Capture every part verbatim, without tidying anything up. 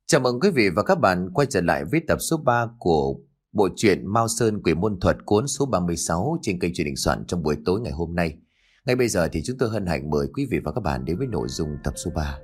Chào mừng quý vị và các bạn quay trở lại với tập số ba của bộ truyện Mao Sơn Quỷ Môn Thuật cuốn số ba mươi sáu trên kênh Truyền Hình Soạn trong buổi tối ngày hôm nay. Ngay bây giờ thì chúng tôi hân hạnh mời quý vị và các bạn đến với nội dung tập số ba.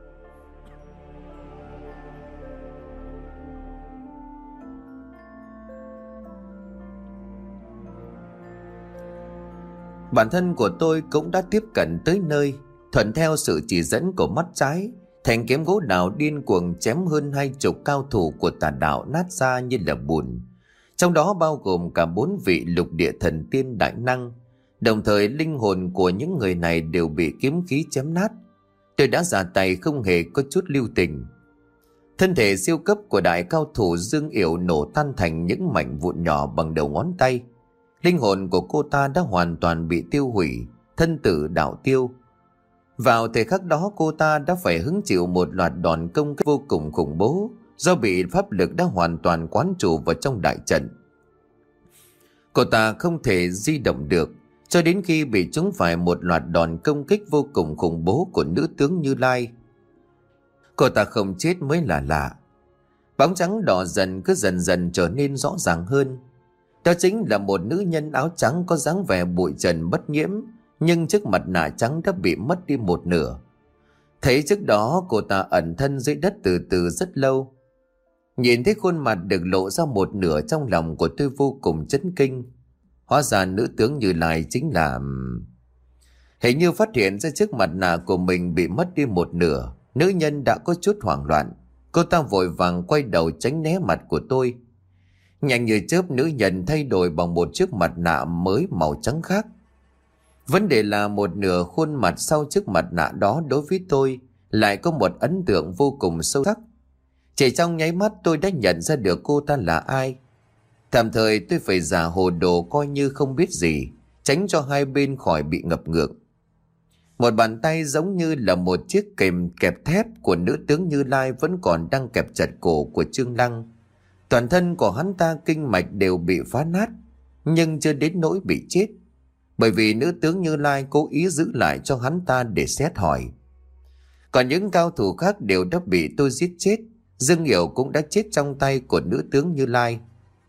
Bản thân của tôi cũng đã tiếp cận tới nơi, thuận theo sự chỉ dẫn của mắt trái. Thanh kiếm gỗ đào điên cuồng chém hơn hai chục cao thủ của tà đạo nát ra như là bùn. Trong đó bao gồm cả bốn vị lục địa thần tiên đại năng. Đồng thời linh hồn của những người này đều bị kiếm khí chém nát. Tôi đã ra tay không hề có chút lưu tình. Thân thể siêu cấp của đại cao thủ Dương Yểu nổ tan thành những mảnh vụn nhỏ bằng đầu ngón tay. Linh hồn của cô ta đã hoàn toàn bị tiêu hủy, thân tử đạo tiêu. Vào thời khắc đó cô ta đã phải hứng chịu một loạt đòn công kích vô cùng khủng bố do bị pháp lực đã hoàn toàn quán trụ vào trong đại trận. Cô ta không thể di động được cho đến khi bị trúng phải một loạt đòn công kích vô cùng khủng bố của nữ tướng Như Lai. Cô ta không chết mới là lạ. Bóng trắng đỏ dần cứ dần dần trở nên rõ ràng hơn. Đó chính là một nữ nhân áo trắng có dáng vẻ bụi trần bất nhiễm, nhưng chiếc mặt nạ trắng đã bị mất đi một nửa. Thấy trước đó cô ta ẩn thân dưới đất từ từ rất lâu. Nhìn thấy khuôn mặt được lộ ra một nửa, trong lòng của tôi vô cùng chấn kinh. Hóa ra nữ tướng Như Lai chính là... Hình như phát hiện ra chiếc mặt nạ của mình bị mất đi một nửa, nữ nhân đã có chút hoảng loạn. Cô ta vội vàng quay đầu tránh né mặt của tôi. Nhanh như chớp nữ nhân thay đổi bằng một chiếc mặt nạ mới màu trắng khác. Vấn đề là một nửa khuôn mặt sau chiếc mặt nạ đó đối với tôi lại có một ấn tượng vô cùng sâu sắc. Chỉ trong nháy mắt tôi đã nhận ra được cô ta là ai. Tạm thời tôi phải giả hồ đồ coi như không biết gì, tránh cho hai bên khỏi bị ngập ngừng. Một bàn tay giống như là một chiếc kềm kẹp thép của nữ tướng Như Lai vẫn còn đang kẹp chặt cổ của Trương Lăng. Toàn thân của hắn ta kinh mạch đều bị phá nát, nhưng chưa đến nỗi bị chết, bởi vì nữ tướng Như Lai cố ý giữ lại cho hắn ta để xét hỏi. Còn những cao thủ khác đều đã bị tôi giết chết. Dương Yểu cũng đã chết trong tay của nữ tướng Như Lai.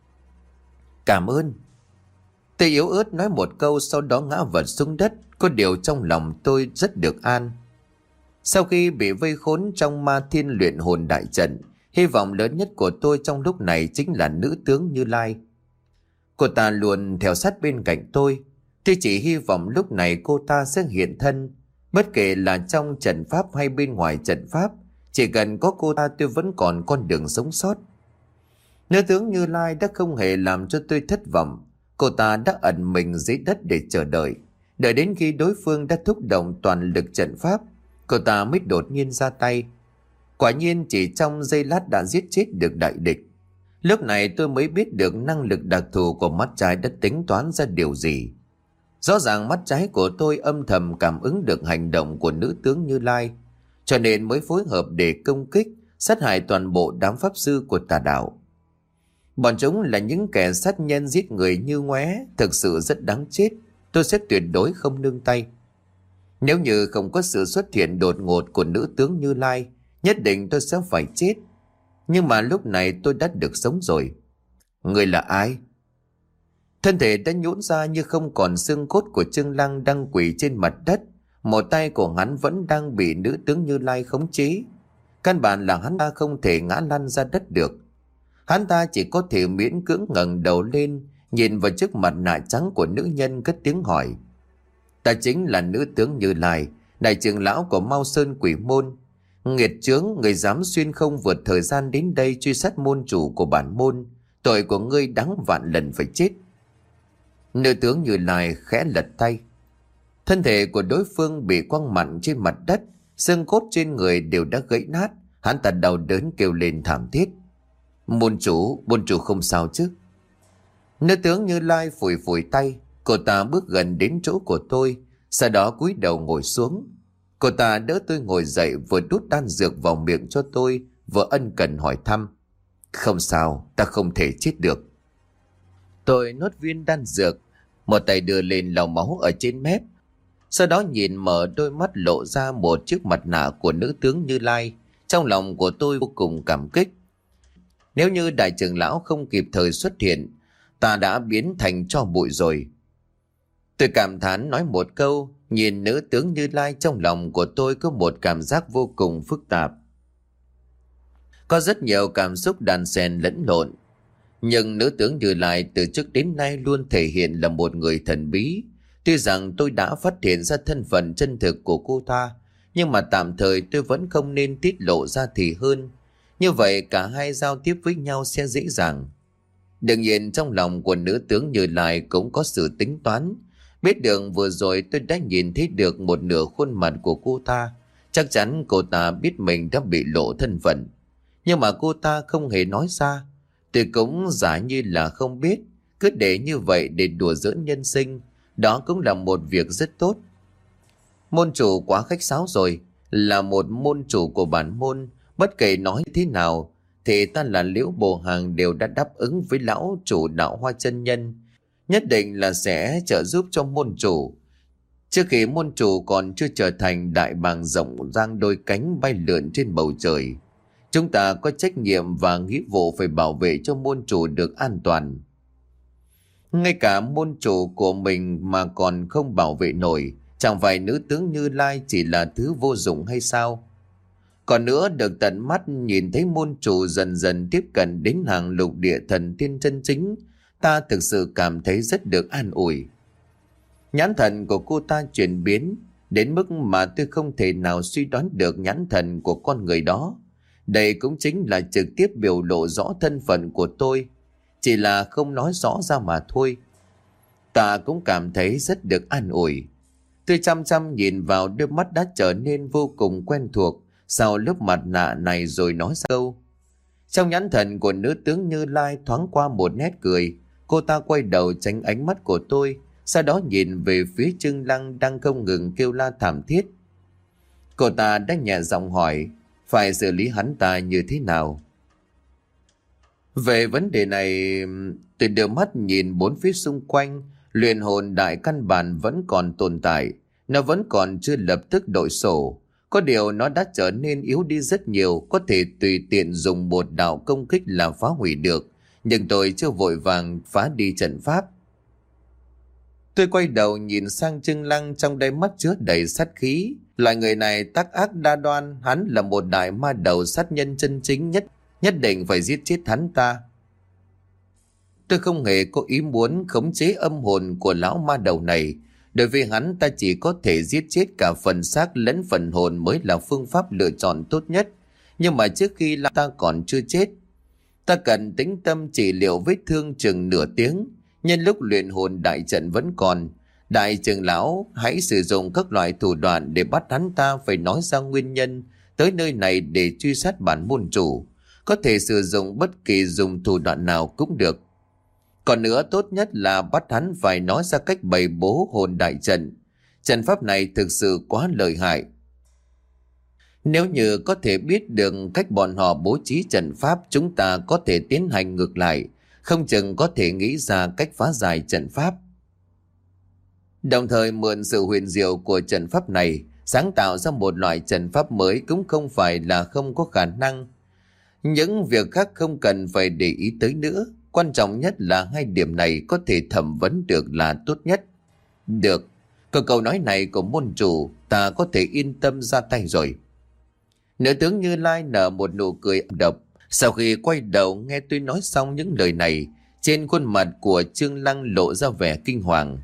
Cảm ơn. Tôi yếu ớt nói một câu, sau đó ngã vật xuống đất. Có điều trong lòng tôi rất được an. Sau khi bị vây khốn trong Ma Thiên luyện hồn đại trận, hy vọng lớn nhất của tôi trong lúc này chính là nữ tướng Như Lai. Cô ta luôn theo sát bên cạnh tôi. Tôi chỉ hy vọng lúc này cô ta sẽ hiện thân. Bất kể là trong trận pháp hay bên ngoài trận pháp, chỉ cần có cô ta tôi vẫn còn con đường sống sót. Nữ tướng Như Lai đã không hề làm cho tôi thất vọng. Cô ta đã ẩn mình dưới đất để chờ đợi. Đợi đến khi đối phương đã thúc động toàn lực trận pháp, cô ta mới đột nhiên ra tay. Quả nhiên chỉ trong giây lát đã giết chết được đại địch. Lúc này tôi mới biết được năng lực đặc thù của mắt trái đã tính toán ra điều gì. Rõ ràng mắt trái của tôi âm thầm cảm ứng được hành động của nữ tướng Như Lai, cho nên mới phối hợp để công kích, sát hại toàn bộ đám pháp sư của tà đạo. Bọn chúng là những kẻ sát nhân giết người như ngoé, thực sự rất đáng chết. Tôi sẽ tuyệt đối không nương tay. Nếu như không có sự xuất hiện đột ngột của nữ tướng Như Lai, nhất định tôi sẽ phải chết. Nhưng mà lúc này tôi đã được sống rồi. Người là ai? Thân thể đã nhũn ra như không còn xương cốt của Trương Lăng đang quỳ trên mặt đất. Một tay của hắn vẫn đang bị nữ tướng Như Lai khống chế. Căn bản là hắn ta không thể ngã lăn ra đất được. Hắn ta chỉ có thể miễn cưỡng ngẩng đầu lên, nhìn vào chiếc mặt nạ trắng của nữ nhân, cất tiếng hỏi. Ta chính là nữ tướng Như Lai, đại trưởng lão của Mao Sơn Quỷ Môn. Nghiệt chướng, người dám xuyên không vượt thời gian đến đây truy sát môn chủ của bản môn. Tội của ngươi đáng vạn lần phải chết. Nữ tướng Như Lai khẽ lật tay. Thân thể của đối phương bị quăng mặn trên mặt đất, xương cốt trên người đều đã gãy nát. Hắn ta đau đớn kêu lên thảm thiết. Môn chủ, môn chủ không sao chứ? Nữ tướng Như Lai phủi phủi tay. Cô ta bước gần đến chỗ của tôi, sau đó cúi đầu ngồi xuống. Cô ta đỡ tôi ngồi dậy, vừa đút đan dược vào miệng cho tôi, vừa ân cần hỏi thăm. Không sao, ta không thể chết được. Tôi nuốt viên đan dược, một tay đưa lên lau máu ở trên mép. Sau đó nhìn mở đôi mắt lộ ra một chiếc mặt nạ của nữ tướng Như Lai, Trong lòng của tôi vô cùng cảm kích. Nếu như đại trưởng lão không kịp thời xuất hiện, ta đã biến thành tro bụi rồi. Tôi cảm thán nói một câu, nhìn nữ tướng Như Lai, trong lòng của tôi có một cảm giác vô cùng phức tạp. Có rất nhiều cảm xúc đan xen lẫn lộn. Nhưng nữ tướng Như Lai từ trước đến nay luôn thể hiện là một người thần bí. Tuy rằng tôi đã phát hiện ra thân phận chân thực của cô ta, nhưng mà tạm thời tôi vẫn không nên tiết lộ ra thì hơn. Như vậy cả hai giao tiếp với nhau sẽ dễ dàng. Đương nhiên trong lòng của nữ tướng Như Lai cũng có sự tính toán. Biết đường vừa rồi tôi đã nhìn thấy được một nửa khuôn mặt của cô ta. Chắc chắn cô ta biết mình đã bị lộ thân phận. Nhưng mà cô ta không hề nói ra. Tôi cũng giả như là không biết. Cứ để như vậy để đùa giỡn nhân sinh. Đó cũng là một việc rất tốt. Môn chủ quá khách sáo rồi. Là một môn chủ của bản môn, bất kể nói thế nào thì ta là Liễu Bồ Hàng đều đã đáp ứng với lão chủ Đạo Hoa chân nhân. Nhất định là sẽ trợ giúp cho môn chủ. Trước khi môn chủ còn chưa trở thành đại bàng rộng giang đôi cánh bay lượn trên bầu trời, chúng ta có trách nhiệm và nghĩa vụ phải bảo vệ cho môn chủ được an toàn. Ngay cả môn chủ của mình mà còn không bảo vệ nổi, chẳng phải nữ tướng Như Lai chỉ là thứ vô dụng hay sao? Còn nữa, được tận mắt nhìn thấy môn chủ dần dần tiếp cận đến hàng lục địa thần tiên chân chính, ta thực sự cảm thấy rất được an ủi. Nhãn thần của cô ta chuyển biến đến mức mà tôi không thể nào suy đoán được nhãn thần của con người đó. Đây cũng chính là trực tiếp biểu lộ rõ thân phận của tôi, chỉ là không nói rõ ra mà thôi. Ta cũng cảm thấy rất được an ủi. Tôi chăm chăm nhìn vào đôi mắt đã trở nên vô cùng quen thuộc sau lớp mặt nạ này rồi nói câu. Trong nhãn thần của nữ tướng Như Lai thoáng qua một nét cười. Cô ta quay đầu tránh ánh mắt của tôi, sau đó nhìn về phía Trương Lăng đang không ngừng kêu la thảm thiết. Cô ta đã nhẹ giọng hỏi phải xử lý hắn ta như thế nào. Về vấn đề này, tôi đưa mắt nhìn bốn phía xung quanh. Luyện hồn đại căn bản vẫn còn tồn tại, nó vẫn còn chưa lập tức đổi sổ. Có điều nó đã trở nên yếu đi rất nhiều, có thể tùy tiện dùng một đạo công kích là phá hủy được. Nhưng tôi chưa vội vàng phá đi trận pháp. Tôi quay đầu nhìn sang Trương Lăng, trong đáy mắt chứa đầy sát khí. Loại người này tác ác đa đoan, hắn là một đại ma đầu sát nhân chân chính nhất, nhất định phải giết chết hắn ta. Tôi không hề có ý muốn khống chế âm hồn của lão ma đầu này. Đối với hắn, ta chỉ có thể giết chết cả phần xác lẫn phần hồn mới là phương pháp lựa chọn tốt nhất. Nhưng mà trước khi ta còn chưa chết, ta cần tĩnh tâm trị liệu vết thương chừng nửa tiếng. Nhân lúc luyện hồn đại trận vẫn còn, đại trưởng lão hãy sử dụng các loại thủ đoạn để bắt hắn ta phải nói ra nguyên nhân tới nơi này để truy sát bản môn chủ. Có thể sử dụng bất kỳ dùng thủ đoạn nào cũng được. Còn nữa, tốt nhất là bắt hắn phải nói ra cách bày bố hồn đại trận. Trận pháp này thực sự quá lợi hại. Nếu như có thể biết được cách bọn họ bố trí trận pháp, chúng ta có thể tiến hành ngược lại, không chừng có thể nghĩ ra cách phá giải trận pháp. Đồng thời mượn sự huyền diệu của trận pháp này, sáng tạo ra một loại trận pháp mới cũng không phải là không có khả năng. Những việc khác không cần phải để ý tới nữa. Quan trọng nhất là hai điểm này có thể thẩm vấn được là tốt nhất. Được, có câu nói này của môn chủ, ta có thể yên tâm ra tay rồi. Nữ tướng Như Lai nở một nụ cười độc. Sau khi quay đầu nghe tôi nói xong những lời này, trên khuôn mặt của Trương Lăng lộ ra vẻ kinh hoàng.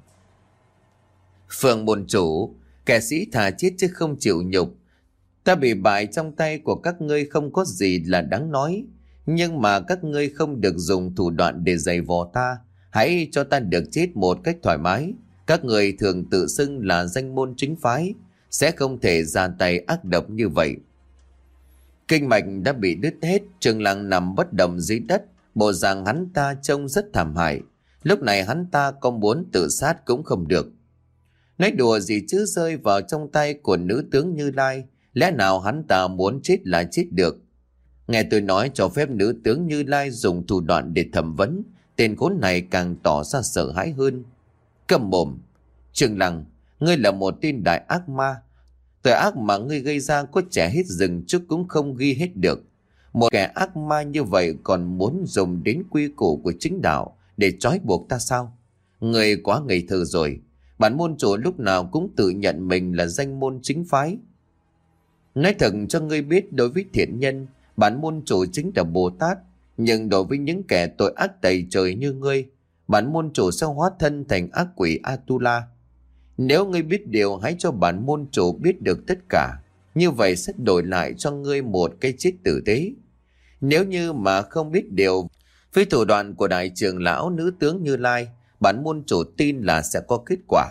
Phượng môn chủ, kẻ sĩ thà chết chứ không chịu nhục. Ta bị bại trong tay của các ngươi không có gì là đáng nói. Nhưng mà các ngươi không được dùng thủ đoạn để giày vò ta. Hãy cho ta được chết một cách thoải mái. Các người thường tự xưng là danh môn chính phái, sẽ không thể ra tay ác độc như vậy. Kinh mạch đã bị đứt hết, Trương Lăng nằm bất động dưới đất, bộ dạng hắn ta trông rất thảm hại. Lúc này hắn ta có muốn tự sát cũng không được. Nói đùa gì chứ, rơi vào trong tay của nữ tướng Như Lai, lẽ nào hắn ta muốn chết là chết được. Nghe tôi nói cho phép nữ tướng Như Lai dùng thủ đoạn để thẩm vấn, tên khốn này càng tỏ ra sợ hãi hơn. Câm mồm! Trương Lăng, ngươi là một tên đại ác ma. Tội ác mà ngươi gây ra có trẻ hết rừng trước cũng không ghi hết được. Một kẻ ác ma như vậy còn muốn dùng đến quy củ của chính đạo để trói buộc ta sao? Ngươi quá ngây thơ rồi. Bản môn chủ lúc nào cũng tự nhận mình là danh môn chính phái. Nói thật cho ngươi biết, đối với thiện nhân, bản môn chủ chính là Bồ Tát. Nhưng đối với những kẻ tội ác tày trời như ngươi, bản môn chủ sẽ hóa thân thành ác quỷ Atula. Nếu ngươi biết điều, hãy cho bản môn chủ biết được tất cả. Như vậy sẽ đổi lại cho ngươi một cái chết tử tế. Nếu như mà không biết điều, với thủ đoạn của đại trưởng lão nữ tướng Như Lai, bản môn chủ tin là sẽ có kết quả.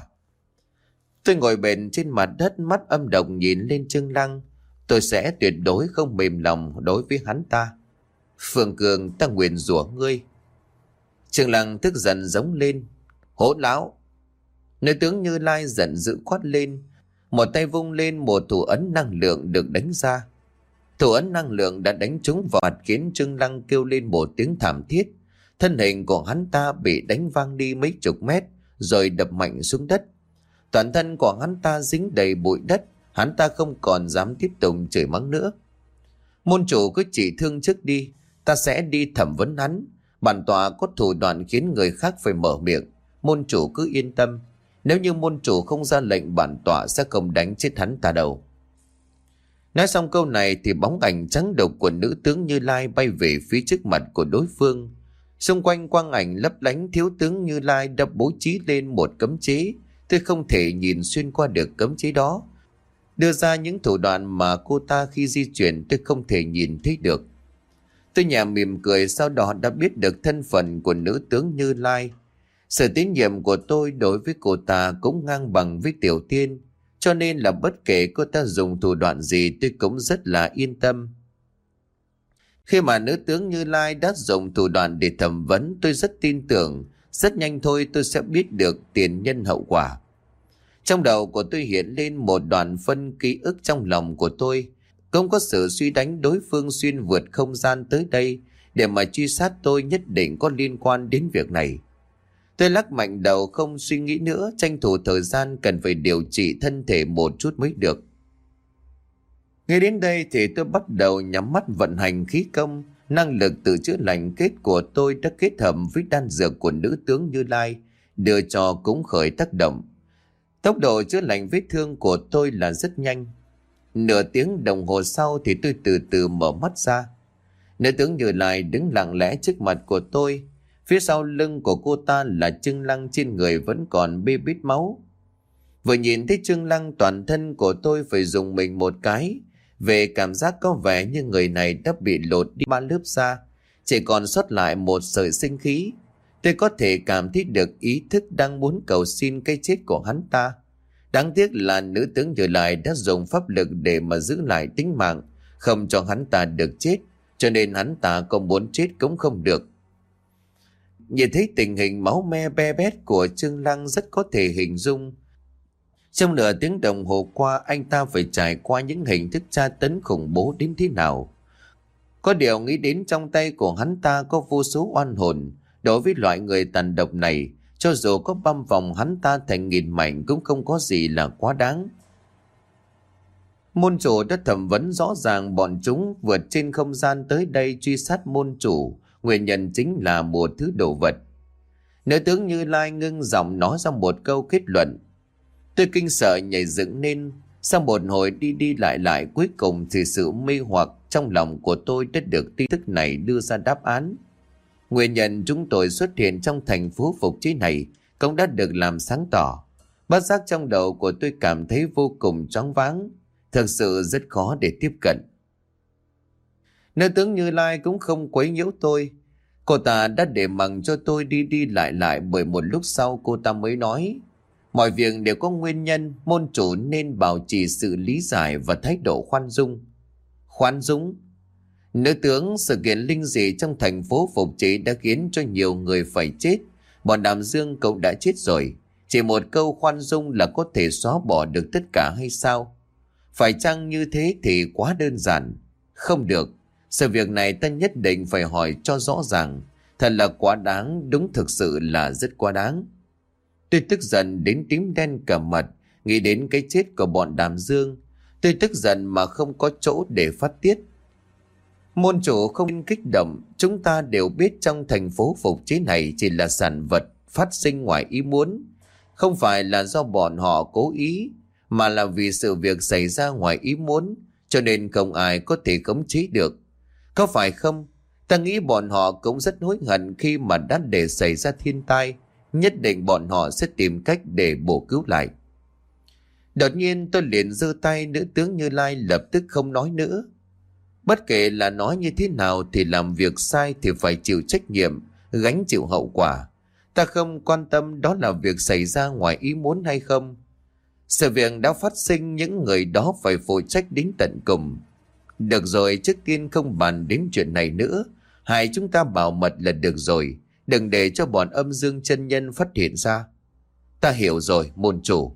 Tôi ngồi bệt trên mặt đất, mắt âm độc nhìn lên Trương Lăng. Tôi sẽ tuyệt đối không mềm lòng đối với hắn ta. Phương Cường, ta nguyền rủa ngươi. Trương Lăng tức giận giống lên. Hỗn láo! Nữ tướng Như Lai giận dữ quát lên. Một tay vung lên, một thủ ấn năng lượng được đánh ra. Thủ ấn năng lượng đã đánh trúng vào mặt, khiến Trương Lăng kêu lên một tiếng thảm thiết. Thân hình của hắn ta bị đánh văng đi mấy chục mét, rồi đập mạnh xuống đất. Toàn thân của hắn ta dính đầy bụi đất, hắn ta không còn dám tiếp tục chửi mắng nữa. Môn chủ cứ chỉ thương trước đi, ta sẽ đi thẩm vấn hắn. Bản tọa có thủ đoạn khiến người khác phải mở miệng. Môn chủ cứ yên tâm, nếu như môn chủ không ra lệnh, bản tọa sẽ không đánh chết hắn ta đâu. Nói xong câu này thì bóng ảnh trắng độc của nữ tướng Như Lai bay về phía trước mặt của đối phương. Xung quanh quang ảnh lấp lánh, thiếu tướng Như Lai đã bố trí lên một cấm chế. Tôi không thể nhìn xuyên qua được cấm chế đó. Đưa ra những thủ đoạn mà cô ta khi di chuyển tôi không thể nhìn thấy được. Tôi nhẹ mỉm cười, sau đó đã biết được thân phận của nữ tướng Như Lai. Sự tín nhiệm của tôi đối với cô ta cũng ngang bằng với Tiểu Tiên, cho nên là bất kể cô ta dùng thủ đoạn gì tôi cũng rất là yên tâm. Khi mà nữ tướng Như Lai đã dùng thủ đoạn để thẩm vấn, tôi rất tin tưởng, rất nhanh thôi tôi sẽ biết được tiền nhân hậu quả. Trong đầu của tôi hiện lên một đoạn phân ký ức trong lòng của tôi, cũng có sự suy đánh đối phương xuyên vượt không gian tới đây để mà truy sát tôi, nhất định có liên quan đến việc này. Tôi lắc mạnh đầu không suy nghĩ nữa, tranh thủ thời gian cần phải điều trị thân thể một chút mới được. Ngay đến đây thì tôi bắt đầu nhắm mắt vận hành khí công. Năng lực tự chữa lành kết của tôi đã kết hợp với đan dược của nữ tướng Như Lai, đưa cho cũng khởi tác động. Tốc độ chữa lành vết thương của tôi là rất nhanh. Nửa tiếng đồng hồ sau thì tôi từ từ mở mắt ra. Nữ tướng Như Lai đứng lặng lẽ trước mặt của tôi. Phía sau lưng của cô ta là Trương Lăng, trên người vẫn còn bê bít máu. Vừa nhìn thấy Trương Lăng, toàn thân của tôi phải dùng mình một cái. Về cảm giác có vẻ như người này đã bị lột đi ba lớp da, chỉ còn sót lại một sợi sinh khí. Tôi có thể cảm thấy được ý thức đang muốn cầu xin cái chết của hắn ta. Đáng tiếc là nữ tướng Như Lai đã dùng pháp lực để mà giữ lại tính mạng, không cho hắn ta được chết, cho nên hắn ta có muốn chết cũng không được. Nhìn thấy tình hình máu me be bét của Trương Lăng rất có thể hình dung. Trong nửa tiếng đồng hồ qua, anh ta phải trải qua những hình thức tra tấn khủng bố đến thế nào. Có điều nghĩ đến trong tay của hắn ta có vô số oan hồn. Đối với loại người tàn độc này, cho dù có băm vòng hắn ta thành nghìn mảnh cũng không có gì là quá đáng. Môn chủ đã thẩm vấn rõ ràng bọn chúng vượt trên không gian tới đây truy sát môn chủ. Nguyên nhân chính là một thứ đồ vật. Nữ tướng Như Lai ngưng giọng nói ra một câu kết luận. Tôi kinh sợ nhảy dựng lên. Sau một hồi đi đi lại lại, cuối cùng thì sự mê hoặc trong lòng của tôi đã được tin tức này đưa ra đáp án. Nguyên nhân chúng tôi xuất hiện trong thành phố phục chế này cũng đã được làm sáng tỏ. Bất giác trong đầu của tôi cảm thấy vô cùng choáng váng, thực sự rất khó để tiếp cận. Nữ tướng Như Lai cũng không quấy nhiễu tôi. Cô ta đã để mặc cho tôi đi đi lại lại, bởi một lúc sau cô ta mới nói: mọi việc đều có nguyên nhân, môn chủ nên bảo trì sự lý giải và thái độ khoan dung. Khoan dung? Nữ tướng, sự kiện linh dị trong thành phố phục chế đã khiến cho nhiều người phải chết. Bọn Đàm Dương cậu đã chết rồi. Chỉ một câu khoan dung là có thể xóa bỏ được tất cả hay sao? Phải chăng như thế thì quá đơn giản? Không được. Sự việc này ta nhất định phải hỏi cho rõ ràng. Thật là quá đáng, đúng thực sự là rất quá đáng. Tôi tức giận đến tím đen cả mặt, nghĩ đến cái chết của bọn Đàm Dương. Tôi tức giận mà không có chỗ để phát tiết. Môn chủ không nên kích động, chúng ta đều biết trong thành phố phục chế này chỉ là sản vật phát sinh ngoài ý muốn, không phải là do bọn họ cố ý, mà là vì sự việc xảy ra ngoài ý muốn, cho nên không ai có thể khống chế được. Có phải không? Ta nghĩ bọn họ cũng rất hối hận khi mà đã để xảy ra thiên tai, nhất định bọn họ sẽ tìm cách để bổ cứu lại. Đột nhiên tôi liền giơ tay, nữ tướng Như Lai lập tức không nói nữa. Bất kể là nói như thế nào thì làm việc sai thì phải chịu trách nhiệm, gánh chịu hậu quả. Ta không quan tâm đó là việc xảy ra ngoài ý muốn hay không. Sự việc đã phát sinh, những người đó phải phụ trách đến tận cùng. Được rồi, trước tiên không bàn đến chuyện này nữa. Hai chúng ta bảo mật là được rồi, đừng để cho bọn âm dương chân nhân phát hiện ra. Ta hiểu rồi, môn chủ.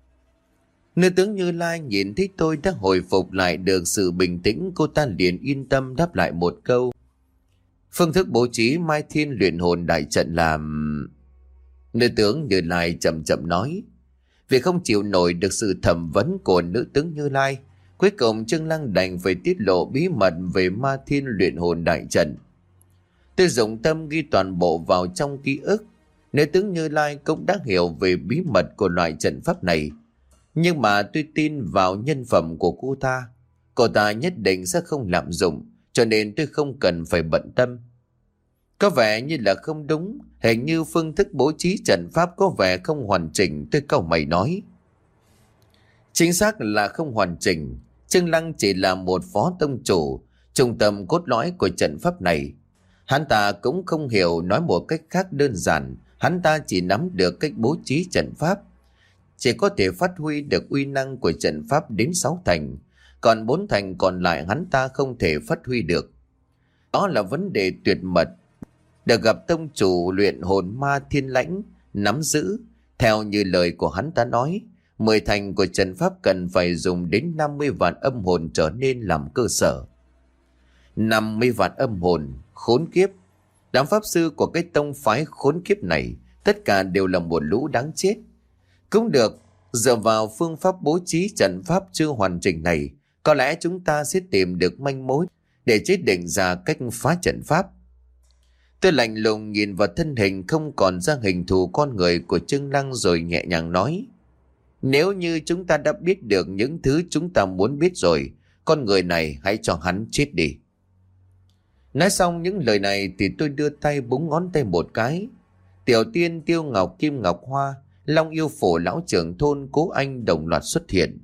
Nữ tướng Như Lai nhìn thấy tôi đã hồi phục lại được sự bình tĩnh, cô ta liền yên tâm đáp lại một câu. Phương thức bố trí Mai Thiên luyện hồn đại trận làm... Nữ tướng Như Lai chậm chậm nói. Vì không chịu nổi được sự thẩm vấn của nữ tướng Như Lai, cuối cùng Trương Lăng đành phải tiết lộ bí mật về Ma Thiên luyện hồn đại trận. Tôi dụng tâm ghi toàn bộ vào trong ký ức. Nữ tướng Như Lai cũng đã hiểu về bí mật của loại trận pháp này, nhưng mà tôi tin vào nhân phẩm của cô ta. Cô ta nhất định sẽ không lạm dụng, cho nên tôi không cần phải bận tâm. Có vẻ như là không đúng, hình như phương thức bố trí trận pháp có vẻ không hoàn chỉnh, tôi cau mày nói. Chính xác là không hoàn chỉnh. Trương Lăng chỉ là một phó tông chủ, trung tâm cốt lõi của trận pháp này. Hắn ta cũng không hiểu, nói một cách khác đơn giản, hắn ta chỉ nắm được cách bố trí trận pháp, chỉ có thể phát huy được uy năng của trận pháp đến sáu thành, còn bốn thành còn lại hắn ta không thể phát huy được. Đó là vấn đề tuyệt mật, được gặp tông chủ luyện hồn Ma Thiên Lãnh nắm giữ. Theo như lời của hắn ta nói, mười thành của trận pháp cần phải dùng đến năm mươi vạn âm hồn trở nên làm cơ sở. năm mươi vạn âm hồn, khốn kiếp. Đám pháp sư của cái tông phái khốn kiếp này tất cả đều là một lũ đáng chết. Cũng được, dựa vào phương pháp bố trí trận pháp chưa hoàn chỉnh này, có lẽ chúng ta sẽ tìm được manh mối để chế định ra cách phá trận pháp. Tôi lạnh lùng nhìn vào thân hình không còn ra hình thù con người của Trương Lăng rồi nhẹ nhàng nói. Nếu như chúng ta đã biết được những thứ chúng ta muốn biết rồi, con người này hãy cho hắn chết đi. Nói xong những lời này thì tôi đưa tay búng ngón tay một cái. Tiểu Tiên, Tiêu Ngọc, Kim Ngọc Hoa, Long Yêu Phổ, lão trưởng thôn, Cố Anh đồng loạt xuất hiện.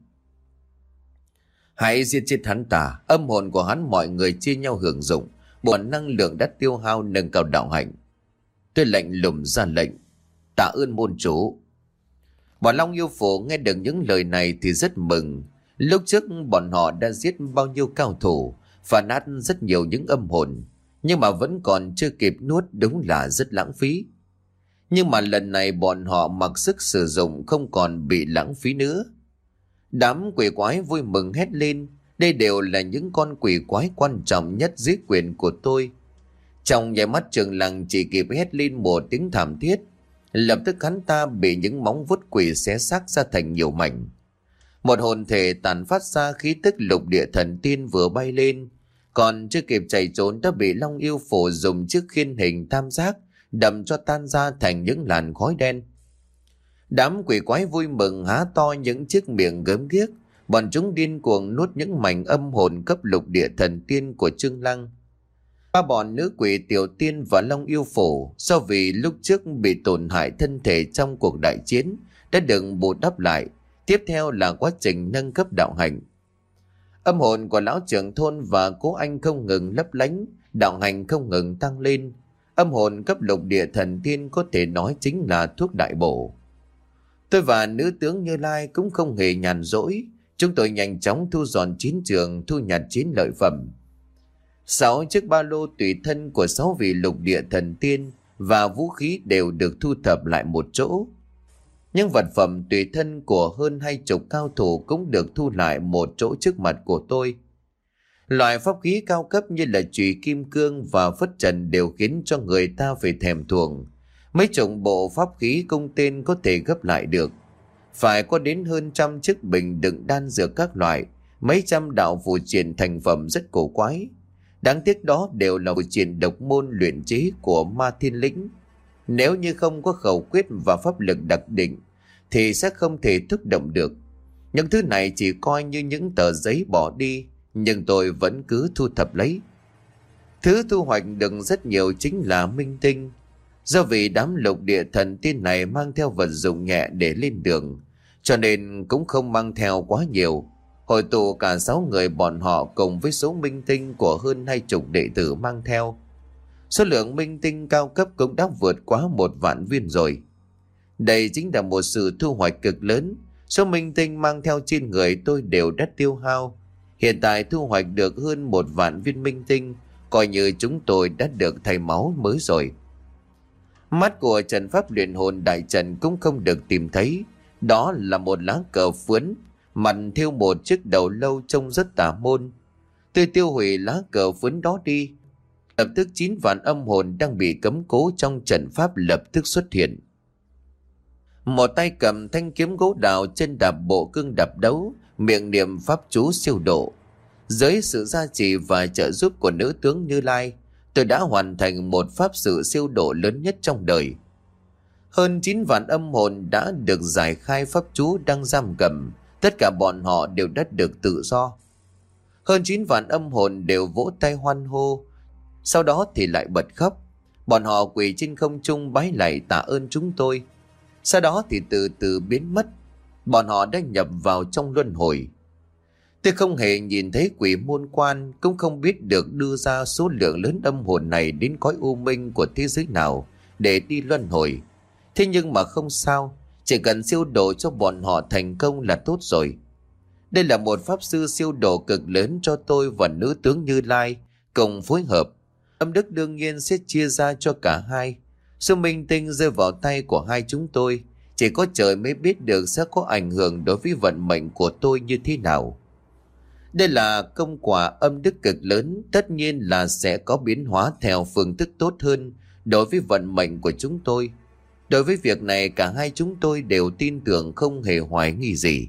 Hãy giết chết hắn ta, âm hồn của hắn mọi người chia nhau hưởng dụng, bộ năng lượng đã tiêu hao nâng cao đạo hạnh. Tôi lạnh lùng ra lệnh. Tạ ơn môn chủ. Bọn Long Yêu Phổ nghe được những lời này thì rất mừng. Lúc trước bọn họ đã giết bao nhiêu cao thủ, phá nát rất nhiều những âm hồn, nhưng mà vẫn còn chưa kịp nuốt, đúng là rất lãng phí. Nhưng mà lần này bọn họ mặc sức sử dụng, không còn bị lãng phí nữa. Đám quỷ quái vui mừng hét lên. Đây đều là những con quỷ quái quan trọng nhất dưới quyền của tôi. Trong nháy mắt Trường Lăng chỉ kịp hét lên một tiếng thảm thiết, lập tức hắn ta bị những móng vuốt quỷ xé xác ra thành nhiều mảnh. Một hồn thể tàn phát ra khí tức lục địa thần tiên vừa bay lên, còn chưa kịp chạy trốn đã bị Long Yêu Phổ dùng chiếc khiên hình tam giác đâm cho tan ra thành những làn khói đen. Đám quỷ quái vui mừng há to những chiếc miệng gớm ghiếc, bọn chúng điên cuồng nuốt những mảnh âm hồn cấp lục địa thần tiên của Trương Lăng. Ba bọn nữ quỷ Tiểu Tiên và Long Yêu Phổ do vì lúc trước bị tổn hại thân thể trong cuộc đại chiến đã được bù đắp lại. Tiếp theo là quá trình nâng cấp đạo hạnh. Âm hồn của lão trưởng thôn và Cố Anh không ngừng lấp lánh, đạo hạnh không ngừng tăng lên. Âm hồn cấp lục địa thần tiên có thể nói chính là thuốc đại bổ. Tôi và nữ tướng Như Lai cũng không hề nhàn rỗi. Chúng tôi nhanh chóng thu dọn chiến trường, thu nhặt chiến lợi phẩm. Sáu chiếc ba lô tùy thân của sáu vị lục địa thần tiên và vũ khí đều được thu thập lại một chỗ. Những vật phẩm tùy thân của hơn hai chục cao thủ cũng được thu lại một chỗ trước mặt của tôi. Loại pháp khí cao cấp như là chùy kim cương và phất trần đều khiến cho người ta phải thèm thuồng. Mấy chục bộ pháp khí cung tên có thể gấp lại được. Phải có đến hơn trăm chiếc bình đựng đan dược các loại mấy trăm đạo phù triện thành phẩm rất cổ quái. Đáng tiếc đó đều là phù triện độc môn luyện chế của ma thiên lĩnh. Nếu như không có khẩu quyết và pháp lực đặc định thì sẽ không thể thúc động được. Những thứ này chỉ coi như những tờ giấy bỏ đi, nhưng tôi vẫn cứ thu thập lấy. Thứ thu hoạch được rất nhiều chính là minh tinh. Do vì đám lục địa thần tiên này mang theo vật dụng nhẹ để lên đường, cho nên cũng không mang theo quá nhiều. Hội tụ cả sáu người bọn họ cùng với số minh tinh của hơn hai chục đệ tử mang theo. Số lượng minh tinh cao cấp cũng đã vượt quá một vạn viên rồi. Đây chính là một sự thu hoạch cực lớn. Số minh tinh mang theo trên người tôi đều đã tiêu hao. Hiện tại thu hoạch được hơn một vạn viên minh tinh, coi như chúng tôi đã được thay máu mới rồi. Mắt của trận pháp luyện hồn đại trận cũng không được tìm thấy. Đó là một lá cờ phướn, mặt thêu một chiếc đầu lâu trông rất tà môn. Tôi tiêu hủy lá cờ phướn đó đi. Lập tức chín vạn âm hồn đang bị cấm cố trong trận pháp lập tức xuất hiện. Một tay cầm thanh kiếm gỗ đào, chân đạp bộ cương đạp đấu, miệng niệm pháp chú siêu độ. Dưới sự gia trì và trợ giúp của nữ tướng Như Lai, tôi đã hoàn thành một pháp sự siêu độ lớn nhất trong đời. Hơn chín vạn âm hồn đã được giải khai pháp chú đang giam cầm, tất cả bọn họ đều đã được tự do. Hơn chín vạn âm hồn đều vỗ tay hoan hô, sau đó thì lại bật khóc. Bọn họ quỳ trên không trung bái lạy tạ ơn chúng tôi. Sau đó thì từ từ biến mất. Bọn họ đã nhập vào trong luân hồi. Tôi không hề nhìn thấy quỷ môn quan, cũng không biết được đưa ra số lượng lớn âm hồn này đến cõi u minh của thế giới nào để đi luân hồi. Thế nhưng mà không sao, chỉ cần siêu độ cho bọn họ thành công là tốt rồi. Đây là một pháp sư siêu độ cực lớn cho tôi và nữ tướng Như Lai cùng phối hợp. Âm đức đương nhiên sẽ chia ra cho cả hai. Số minh tinh rơi vào tay của hai chúng tôi, chỉ có trời mới biết được sẽ có ảnh hưởng đối với vận mệnh của tôi như thế nào. Đây là công quả âm đức cực lớn, tất nhiên là sẽ có biến hóa theo phương thức tốt hơn đối với vận mệnh của chúng tôi. Đối với việc này cả hai chúng tôi đều tin tưởng, không hề hoài nghi gì.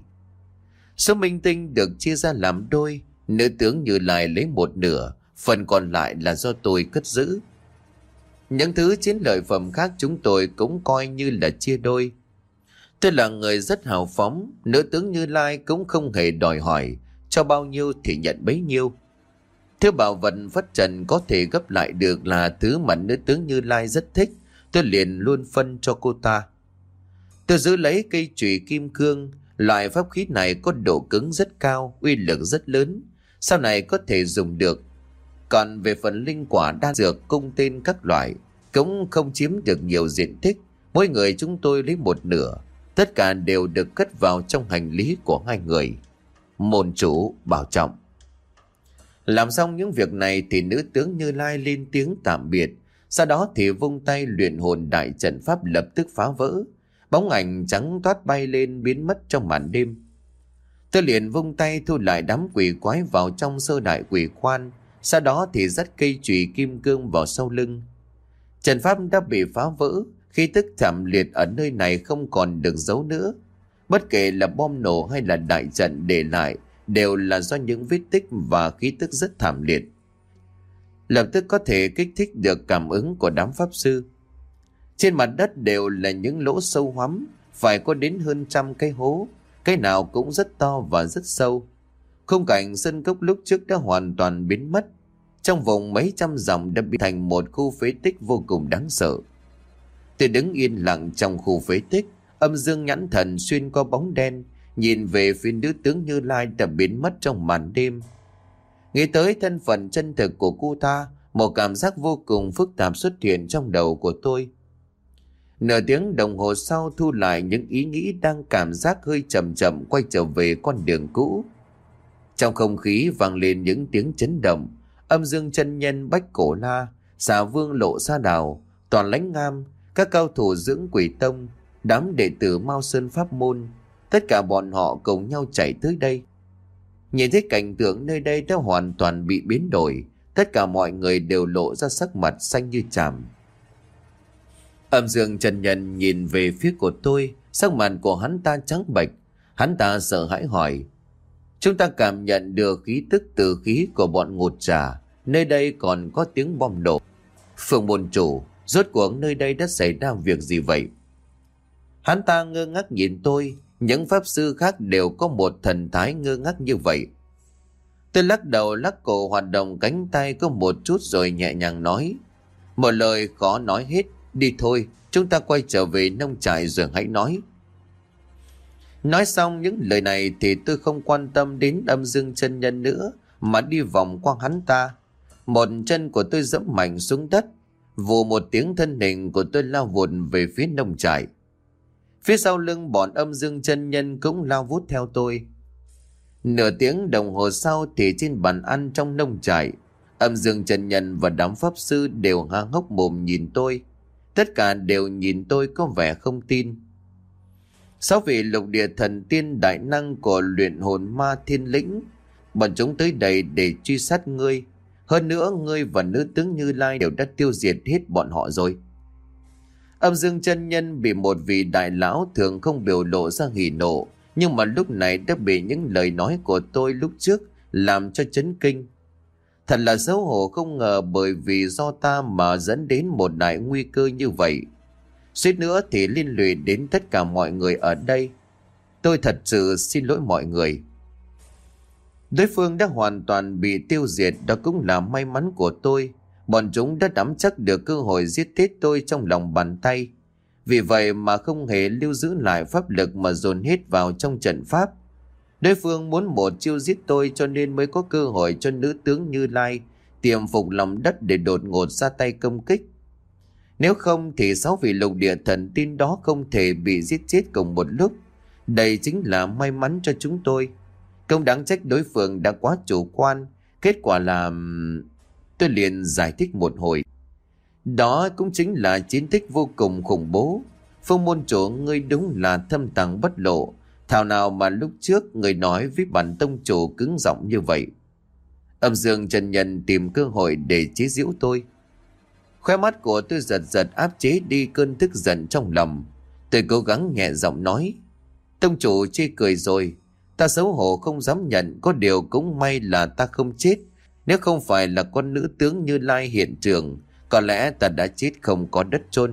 Số minh tinh được chia ra làm đôi, nữ tướng Như Lai lấy một nửa, phần còn lại là do tôi cất giữ. Những thứ chiến lợi phẩm khác chúng tôi cũng coi như là chia đôi. Tôi là người rất hào phóng, nữ tướng Như Lai cũng không hề đòi hỏi, cho bao nhiêu thì nhận bấy nhiêu. Thứ bảo vật phất trần có thể gấp lại được là thứ mà nữ tướng Như Lai rất thích, tôi liền luôn phân cho cô ta. Tôi giữ lấy cây chùy kim cương, loại pháp khí này có độ cứng rất cao, uy lực rất lớn, sau này có thể dùng được. Còn về phần linh quả đan dược cung tên các loại cũng không chiếm được nhiều diện tích, mỗi người chúng tôi lấy một nửa, tất cả đều được cất vào trong hành lý của hai người. Môn chủ bảo trọng. Làm xong những việc này thì nữ tướng Như Lai lên tiếng tạm biệt, sau đó thì vung tay luyện hồn đại trận pháp lập tức phá vỡ, bóng ảnh trắng toát bay lên biến mất trong màn đêm. Tôi liền vung tay thu lại đám quỷ quái vào trong sơ đại quỷ quan, sau đó thì dắt cây chùy kim cương vào sau lưng. Trận pháp đã bị phá vỡ, khí tức thảm liệt ở nơi này không còn được giấu nữa. Bất kể là bom nổ hay là đại trận để lại đều là do những vết tích và khí tức rất thảm liệt. Lập tức có thể kích thích được cảm ứng của đám pháp sư. Trên mặt đất đều là những lỗ sâu hoắm, phải có đến hơn trăm cái hố, cái nào cũng rất to và rất sâu. Khung cảnh sân cốc lúc trước đã hoàn toàn biến mất. Trong vùng mấy trăm dặm đã biến thành một khu phế tích vô cùng đáng sợ. Tôi đứng yên lặng trong khu phế tích, âm dương nhãn thần xuyên qua bóng đen, nhìn về phía nữ tướng Như Lai đã biến mất trong màn đêm. Nghĩ tới thân phận chân thực của cô ta, một cảm giác vô cùng phức tạp xuất hiện trong đầu của tôi. Nửa tiếng đồng hồ sau thu lại những ý nghĩ đang cảm giác hơi chậm chậm quay trở về con đường cũ. Trong không khí vang lên những tiếng chấn động, âm dương chân nhân Bách Cổ La, Xà Vương Lộ Sa Đào, Toàn Lãnh Ngam, các cao thủ dưỡng quỷ tông, đám đệ tử Mao Sơn Pháp Môn, tất cả bọn họ cùng nhau chạy tới đây. Nhìn thấy cảnh tượng nơi đây đã hoàn toàn bị biến đổi, tất cả mọi người đều lộ ra sắc mặt xanh như chàm. Âm dương chân nhân nhìn về phía của tôi, sắc mặt của hắn ta trắng bệch, hắn ta sợ hãi hỏi: Chúng ta cảm nhận được khí tức từ khí của bọn ngột trà. Nơi đây còn có tiếng bom nổ. Phương môn chủ, rốt cuộc nơi đây đã xảy ra việc gì vậy? Hắn ta ngơ ngác nhìn tôi. Những pháp sư khác đều có một thần thái ngơ ngác như vậy. Tôi lắc đầu lắc cổ hoạt động cánh tay có một chút rồi nhẹ nhàng nói. Một lời khó nói hết. Đi thôi, chúng ta quay trở về nông trại rồi hãy nói. Nói xong những lời này thì tôi không quan tâm đến âm dương chân nhân nữa, mà đi vòng qua hắn ta. Một chân của tôi giẫm mạnh xuống đất. Vù một tiếng, thân hình của tôi lao vụt về phía nông trại. Phía sau lưng bọn âm dương chân nhân cũng lao vút theo tôi. Nửa tiếng đồng hồ sau thì trên bàn ăn trong nông trại, âm dương chân nhân và đám pháp sư đều há hốc mồm nhìn tôi. Tất cả đều nhìn tôi có vẻ không tin. Sáu vị lục địa thần tiên đại năng của luyện hồn ma thiên lĩnh, bọn chúng tới đây để truy sát ngươi. Hơn nữa ngươi và nữ tướng Như Lai đều đã tiêu diệt hết bọn họ rồi. Âm dương chân nhân bị một vị đại lão thường không biểu lộ ra hỉ nộ, nhưng mà lúc này đã bị những lời nói của tôi lúc trước làm cho chấn kinh. Thật là xấu hổ, không ngờ bởi vì do ta mà dẫn đến một đại nguy cơ như vậy. Suýt nữa thì liên lụy đến tất cả mọi người ở đây. Tôi thật sự xin lỗi mọi người. Đối phương đã hoàn toàn bị tiêu diệt, đó cũng là may mắn của tôi. Bọn chúng đã nắm chắc được cơ hội giết chết tôi trong lòng bàn tay. Vì vậy mà không hề lưu giữ lại pháp lực mà dồn hết vào trong trận pháp. Đối phương muốn một chiêu giết tôi cho nên mới có cơ hội cho nữ tướng Như Lai tiềm phục lòng đất để đột ngột ra tay công kích. Nếu không thì sáu vị lục địa thần tiên đó không thể bị giết chết cùng một lúc. Đây chính là may mắn cho chúng tôi. Không đáng trách đối phương đã quá chủ quan. Kết quả là... Tôi liền giải thích một hồi. Đó cũng chính là chiến tích vô cùng khủng bố. Phương môn chủ ngươi đúng là thâm tàng bất lộ. Thảo nào mà lúc trước người nói với bản tông chủ cứng giọng như vậy. Âm dương chân nhân tìm cơ hội để chế giễu tôi. Khóe mắt của tôi giật giật áp chế đi cơn tức giận trong lòng. Tôi cố gắng nhẹ giọng nói. Tông chủ chê cười rồi. Ta xấu hổ không dám nhận. Có điều cũng may là ta không chết. Nếu không phải là con nữ tướng Như Lai hiện trường, có lẽ ta đã chết không có đất chôn.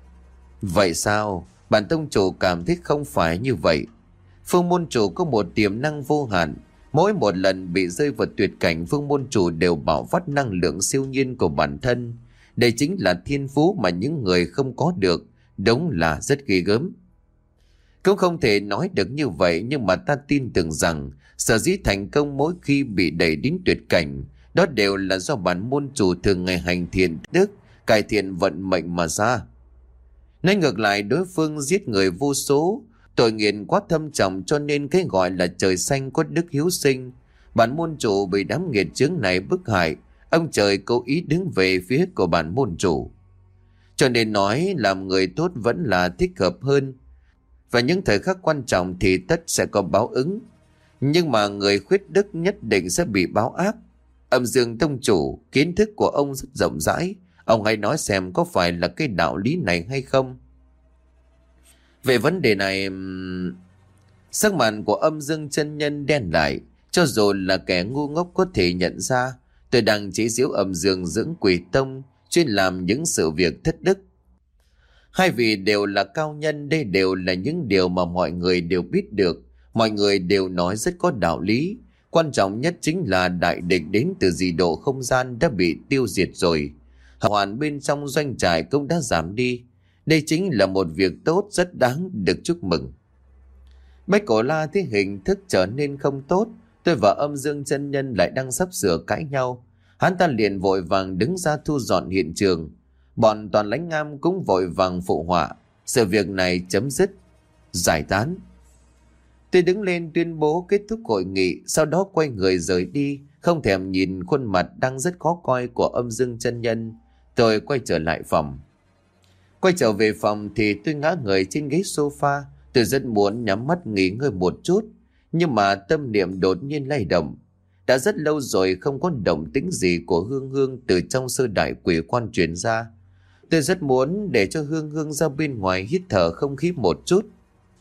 Vậy sao? Bản tông chủ cảm thấy không phải như vậy. Phương môn chủ có một tiềm năng vô hạn. Mỗi một lần bị rơi vào tuyệt cảnh, phương môn chủ đều bảo phát năng lượng siêu nhiên của bản thân. Đây chính là thiên phú mà những người không có được. Đúng là rất ghê gớm. Cũng không thể nói được như vậy, nhưng mà ta tin tưởng rằng sở dĩ thành công mỗi khi bị đẩy đến tuyệt cảnh, đó đều là do bản môn chủ thường ngày hành thiện đức, cải thiện vận mệnh mà ra. Nói ngược lại, đối phương giết người vô số, tội nghiệt quá thâm trọng, cho nên cái gọi là trời xanh có đức hiếu sinh. Bản môn chủ bị đám nghiệt chướng này bức hại, ông trời cố ý đứng về phía của bản môn chủ. Cho nên nói làm người tốt vẫn là thích hợp hơn. Và những thời khắc quan trọng thì tất sẽ có báo ứng. Nhưng mà người khuyết đức nhất định sẽ bị báo áp. Âm dương tông chủ, kiến thức của ông rất rộng rãi. Ông hãy nói xem có phải là cái đạo lý này hay không? Về vấn đề này, sắc mặt của âm dương chân nhân đen lại. Cho dù là kẻ ngu ngốc có thể nhận ra, tôi đang chế giễu âm dương dưỡng quỷ tông, chuyên làm những sự việc thất đức. Hai vị đều là cao nhân, đây đều là những điều mà mọi người đều biết được. Mọi người đều nói rất có đạo lý. Quan trọng nhất chính là đại địch đến từ dị độ không gian đã bị tiêu diệt rồi. Hỏa hoạn bên trong doanh trại cũng đã giảm đi. Đây chính là một việc tốt rất đáng được chúc mừng. Bách Cổ La thấy hình thức trở nên không tốt. Tôi và âm dương chân nhân lại đang sắp sửa cãi nhau. Hắn ta liền vội vàng đứng ra thu dọn hiện trường. Bọn Toàn Lãnh Ngam cũng vội vàng phụ họa. Sự việc này chấm dứt, giải tán. Tôi đứng lên tuyên bố kết thúc hội nghị, sau đó quay người rời đi, không thèm nhìn khuôn mặt đang rất khó coi của âm dương chân nhân. Tôi quay trở lại phòng. Quay trở về phòng thì tôi ngã người trên ghế sofa. Tôi rất muốn nhắm mắt nghỉ ngơi một chút, nhưng mà tâm niệm đột nhiên lay động. Đã rất lâu rồi không có động tĩnh gì của Hương Hương từ trong sơ đại quỷ quan truyền ra. Tôi rất muốn để cho Hương Hương ra bên ngoài hít thở không khí một chút.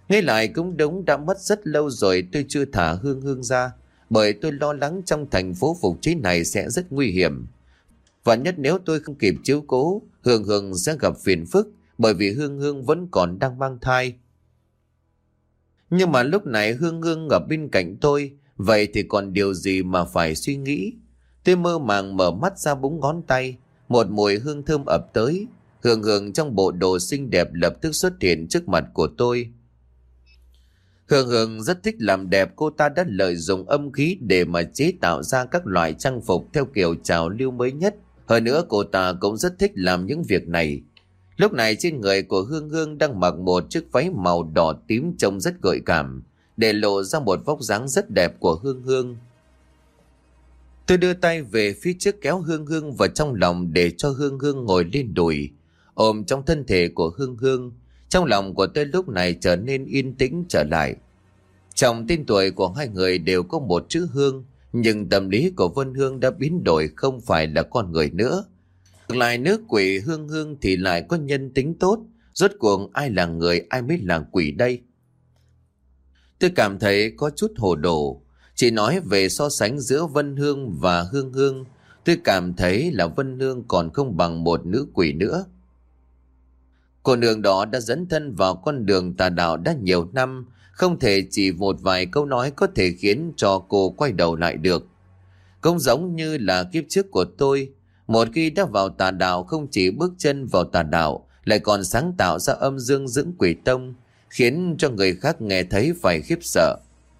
Nghĩ lại cũng đúng, đã mất rất lâu rồi tôi chưa thả Hương Hương ra, bởi tôi lo lắng trong thành phố phục chế này sẽ rất nguy hiểm. Và nhất nếu tôi không kịp chiếu cố, Hương Hương sẽ gặp phiền phức, bởi vì Hương Hương vẫn còn đang mang thai. Nhưng mà lúc này Hương Hương ở bên cạnh tôi, vậy thì còn điều gì mà phải suy nghĩ. Tôi mơ màng mở mắt ra búng ngón tay, một mùi hương thơm ập tới. Hương Hương trong bộ đồ xinh đẹp lập tức xuất hiện trước mặt của tôi. Hương Hương rất thích làm đẹp, cô ta đã lợi dụng âm khí để mà chế tạo ra các loại trang phục theo kiểu trào lưu mới nhất. Hơn nữa cô ta cũng rất thích làm những việc này. Lúc này trên người của Hương Hương đang mặc một chiếc váy màu đỏ tím trông rất gợi cảm, để lộ ra một vóc dáng rất đẹp của Hương Hương. Tôi đưa tay về phía trước kéo Hương Hương vào trong lòng để cho Hương Hương ngồi lên đùi, ôm trong thân thể của Hương Hương. Trong lòng của tôi lúc này trở nên yên tĩnh trở lại. Trong tên tuổi của hai người đều có một chữ Hương, nhưng tâm lý của Vân Hương đã biến đổi, không phải là con người nữa. Ngược lại nữ quỷ Hương Hương thì lại có nhân tính tốt. Rốt cuộc ai là người, ai mới là quỷ đây? Tôi cảm thấy có chút hồ đồ. Chỉ nói về so sánh giữa Vân Hương và Hương Hương, tôi cảm thấy là Vân Hương còn không bằng một nữ quỷ nữa. Cô nương đó đã dẫn thân vào con đường tà đạo đã nhiều năm, không thể chỉ một vài câu nói có thể khiến cho cô quay đầu lại được. Cũng giống như là kiếp trước của tôi, một khi đã vào tà đạo không chỉ bước chân vào tà đạo, lại còn sáng tạo ra âm dương dưỡng quỷ tông, khiến cho người khác nghe thấy phải khiếp sợ.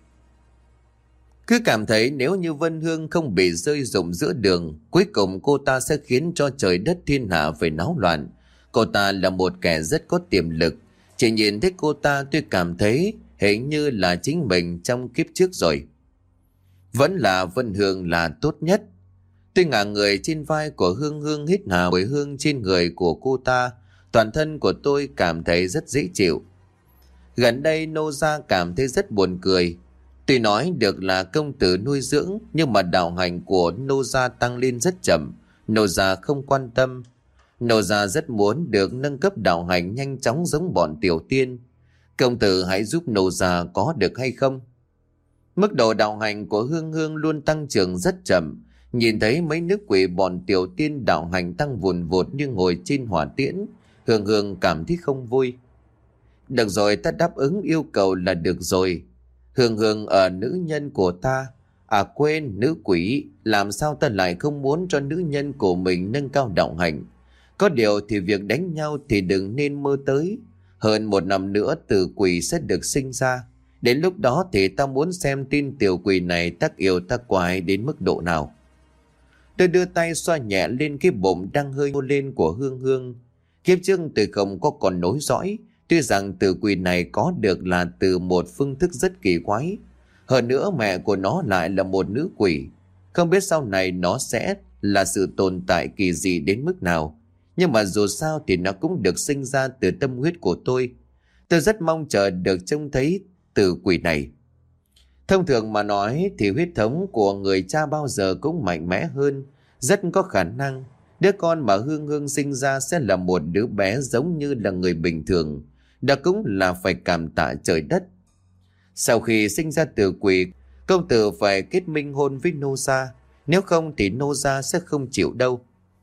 Cứ cảm thấy nếu như Vân Hương không bị rơi rụng giữa đường, cuối cùng cô ta sẽ khiến cho trời đất thiên hạ phải náo loạn. Cô ta là một kẻ rất có tiềm lực. Chỉ nhìn thấy cô ta tôi cảm thấy hình như là chính mình trong kiếp trước rồi. Vẫn là Vân Hương là tốt nhất. Tôi ngả người trên vai của Hương Hương, hít hà mùi hương trên người của cô ta. Toàn thân của tôi cảm thấy rất dễ chịu. Gần đây Nô gia cảm thấy rất buồn cười. Tuy nói được là công tử nuôi dưỡng, nhưng mà đạo hành của Nô gia tăng lên rất chậm. Nô gia không quan tâm. Nô gia rất muốn được nâng cấp đạo hành nhanh chóng giống bọn tiểu tiên. Công tử hãy giúp Nô gia có được hay không? Mức độ đạo hành của Hương Hương luôn tăng trưởng rất chậm. Nhìn thấy mấy nữ quỷ bọn tiểu tiên đạo hành tăng vùn vụt như ngồi trên hỏa tiễn, Hương Hương cảm thấy không vui. Được rồi, ta đáp ứng yêu cầu là được rồi. Hương Hương ở nữ nhân của ta. À quên, nữ quỷ, làm sao ta lại không muốn cho nữ nhân của mình nâng cao đạo hành. Có điều thì việc đánh nhau thì đừng nên mơ tới. Hơn một năm nữa tử quỷ sẽ được sinh ra. Đến lúc đó thì ta muốn xem tin tiểu quỷ này tác yêu tác quái đến mức độ nào. Tôi đưa tay xoa nhẹ lên cái bụng đang hơi nhô lên của Hương Hương. Kiếp trước tôi không có còn nối dõi. Tuy rằng tử quỷ này có được là từ một phương thức rất kỳ quái. Hơn nữa mẹ của nó lại là một nữ quỷ. Không biết sau này nó sẽ là sự tồn tại kỳ dị đến mức nào. Nhưng mà dù sao thì nó cũng được sinh ra từ tâm huyết của tôi. Tôi rất mong chờ được trông thấy tử quỷ này. Thông thường mà nói thì huyết thống của người cha bao giờ cũng mạnh mẽ hơn. Rất có khả năng đứa con mà Hương Hương sinh ra sẽ là một đứa bé giống như là người bình thường. Đó cũng là phải cảm tạ trời đất. Sau khi sinh ra tử quỷ, công tử phải kết minh hôn với Nô gia. Nếu không thì Nô gia sẽ không chịu đâu.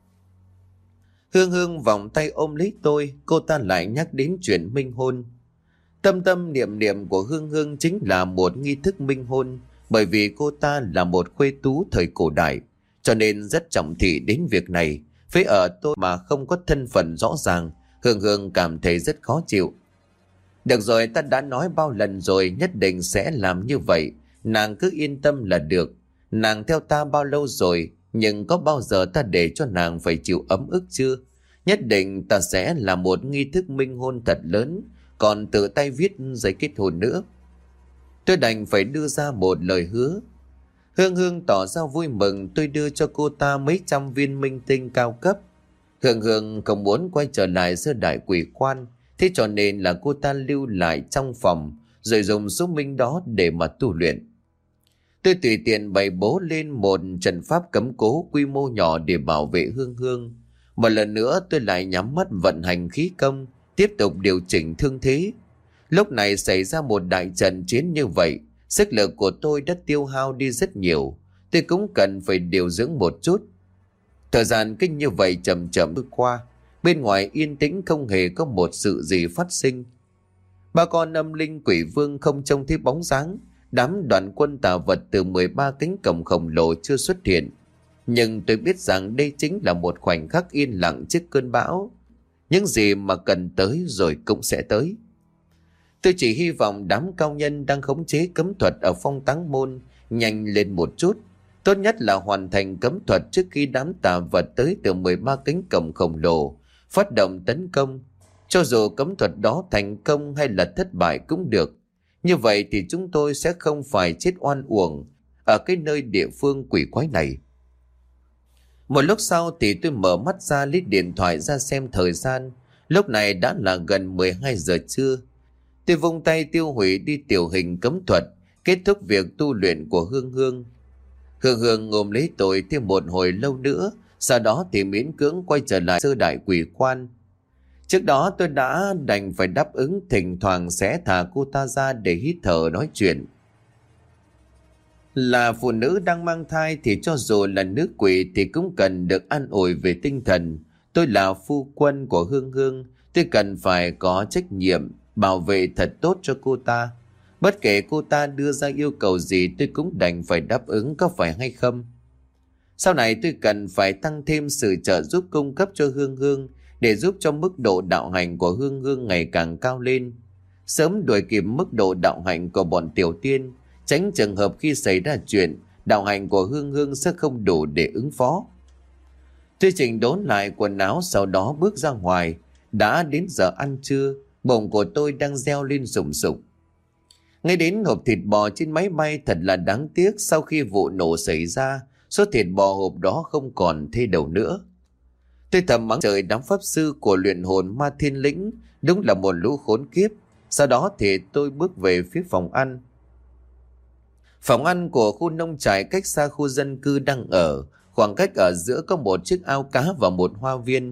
Hương Hương vòng tay ôm lấy tôi, cô ta lại nhắc đến chuyện minh hôn. Tâm tâm niệm niệm của Hương Hương chính là một nghi thức minh hôn, bởi vì cô ta là một khuê tú thời cổ đại, cho nên rất trọng thị đến việc này. Với ở tôi mà không có thân phận rõ ràng, Hương Hương cảm thấy rất khó chịu. Được rồi, ta đã nói bao lần rồi, nhất định sẽ làm như vậy. Nàng cứ yên tâm là được. Nàng theo ta bao lâu rồi, nhưng có bao giờ ta để cho nàng phải chịu ấm ức chưa? Nhất định ta sẽ là một nghi thức minh hôn thật lớn, còn tự tay viết giấy kết hôn nữa. Tôi đành phải đưa ra một lời hứa. Hương Hương tỏ ra vui mừng, tôi đưa cho cô ta mấy trăm viên minh tinh cao cấp. Hương Hương không muốn quay trở lại giữa đại quỷ quan, thế cho nên là cô ta lưu lại trong phòng, rồi dùng số minh đó để mà tu luyện. Tôi tùy tiện bày bố lên một trận pháp cấm cố quy mô nhỏ để bảo vệ Hương Hương. Một lần nữa tôi lại nhắm mắt vận hành khí công, tiếp tục điều chỉnh thương thế. Lúc này xảy ra một đại trận chiến như vậy, sức lực của tôi đã tiêu hao đi rất nhiều. Tôi cũng cần phải điều dưỡng một chút. Thời gian kinh như vậy chậm chậm trôi qua. Bên ngoài yên tĩnh không hề có một sự gì phát sinh. Ba con âm linh quỷ vương không trông thấy bóng dáng. Đám đoàn quân tà vật từ mười ba cánh cổng khổng lồ chưa xuất hiện. Nhưng tôi biết rằng đây chính là một khoảnh khắc yên lặng trước cơn bão. Những gì mà cần tới rồi cũng sẽ tới. Tôi chỉ hy vọng đám cao nhân đang khống chế cấm thuật ở Phong Táng Môn nhanh lên một chút. Tốt nhất là hoàn thành cấm thuật trước khi đám tà vật tới từ mười ba cánh cổng khổng lồ phát động tấn công. Cho dù cấm thuật đó thành công hay là thất bại cũng được. Như vậy thì chúng tôi sẽ không phải chết oan uổng ở cái nơi địa phương quỷ quái này. Một lúc sau thì tôi mở mắt ra, lấy điện thoại ra xem thời gian. Lúc này đã là gần mười hai giờ trưa. Tôi vung tay tiêu hủy đi tiểu hình cấm thuật, kết thúc việc tu luyện của Hương Hương. Hương Hương ngồm lấy tội thêm một hồi lâu nữa, sau đó thì miễn cưỡng quay trở lại sơ đại quỷ quan. Trước đó tôi đã đành phải đáp ứng thỉnh thoảng sẽ thả cô ta ra để hít thở nói chuyện. Là phụ nữ đang mang thai thì cho dù là nữ quỷ thì cũng cần được an ủi về tinh thần. Tôi là phu quân của Hương Hương, tôi cần phải có trách nhiệm bảo vệ thật tốt cho cô ta. Bất kể cô ta đưa ra yêu cầu gì tôi cũng đành phải đáp ứng, có phải hay không? Sau này tôi cần phải tăng thêm sự trợ giúp cung cấp cho Hương Hương để giúp cho mức độ đạo hành của Hương Hương ngày càng cao lên, sớm đuổi kịp mức độ đạo hành của bọn tiểu tiên, tránh trường hợp khi xảy ra chuyện đạo hành của Hương Hương sẽ không đủ để ứng phó. Tôi chỉnh đốn lại quần áo, sau đó bước ra ngoài. Đã đến giờ ăn trưa, bụng của tôi đang reo lên sùng sục. Ngay đến hộp thịt bò trên máy bay thật là đáng tiếc, sau khi vụ nổ xảy ra, số thịt bò hộp đó không còn thấy đâu nữa. Tôi thầm mắng trời đám pháp sư của luyện hồn ma thiên lĩnh, đúng là một lũ khốn kiếp. Sau đó thì tôi bước về phía phòng ăn. Phòng ăn của khu nông trại cách xa khu dân cư đang ở, khoảng cách ở giữa có một chiếc ao cá và một hoa viên.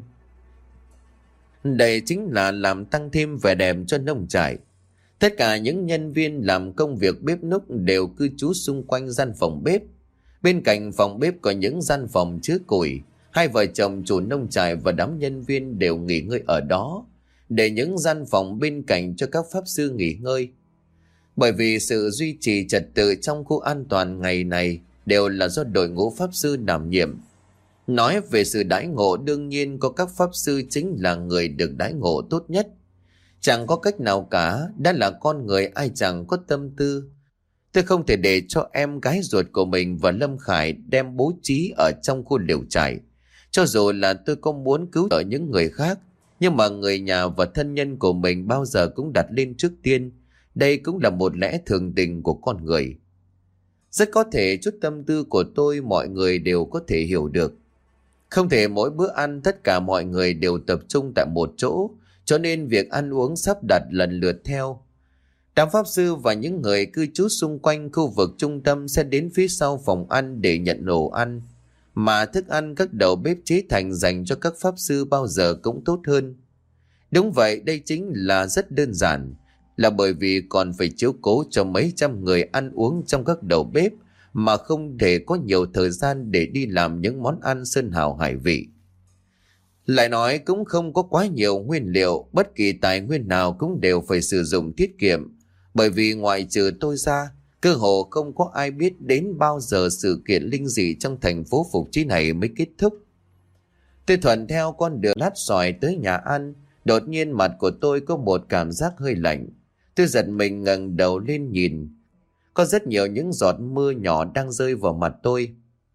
Đây chính là làm tăng thêm vẻ đẹp cho nông trại. Tất cả những nhân viên làm công việc bếp núc đều cư trú xung quanh gian phòng bếp. Bên cạnh phòng bếp có những gian phòng chứa củi. Hai vợ chồng chủ nông trại và đám nhân viên đều nghỉ ngơi ở đó, để những gian phòng bên cạnh cho các pháp sư nghỉ ngơi. Bởi vì sự duy trì trật tự trong khu an toàn ngày này đều là do đội ngũ pháp sư đảm nhiệm. Nói về sự đãi ngộ, đương nhiên có các pháp sư chính là người được đãi ngộ tốt nhất. Chẳng có cách nào cả, đã là con người ai chẳng có tâm tư. Tôi không thể để cho em gái ruột của mình và Lâm Khải đem bố trí ở trong khu liều trại. Cho dù là tôi có muốn cứu trợ những người khác, nhưng mà người nhà và thân nhân của mình bao giờ cũng đặt lên trước tiên. Đây cũng là một lẽ thường tình của con người. Rất có thể chút tâm tư của tôi mọi người đều có thể hiểu được. Không thể mỗi bữa ăn tất cả mọi người đều tập trung tại một chỗ, cho nên việc ăn uống sắp đặt lần lượt theo. Đám pháp sư và những người cư trú xung quanh khu vực trung tâm sẽ đến phía sau phòng ăn để nhận đồ ăn. Mà thức ăn các đầu bếp chế thành dành cho các pháp sư bao giờ cũng tốt hơn. Đúng vậy, đây chính là rất đơn giản. Là bởi vì còn phải chiếu cố cho mấy trăm người ăn uống trong các đầu bếp, mà không thể có nhiều thời gian để đi làm những món ăn sơn hào hải vị. Lại nói cũng không có quá nhiều nguyên liệu, bất kỳ tài nguyên nào cũng đều phải sử dụng tiết kiệm. Bởi vì ngoại trừ tôi ra, cơ hồ không có ai biết đến bao giờ sự kiện linh dị trong thành phố Phục Chí này mới kết thúc. Tôi thuận theo con đường lát xoài tới nhà ăn, đột nhiên mặt của tôi có một cảm giác hơi lạnh. Tôi giật mình ngẩng đầu lên nhìn. Có rất nhiều những giọt mưa nhỏ đang rơi vào mặt tôi.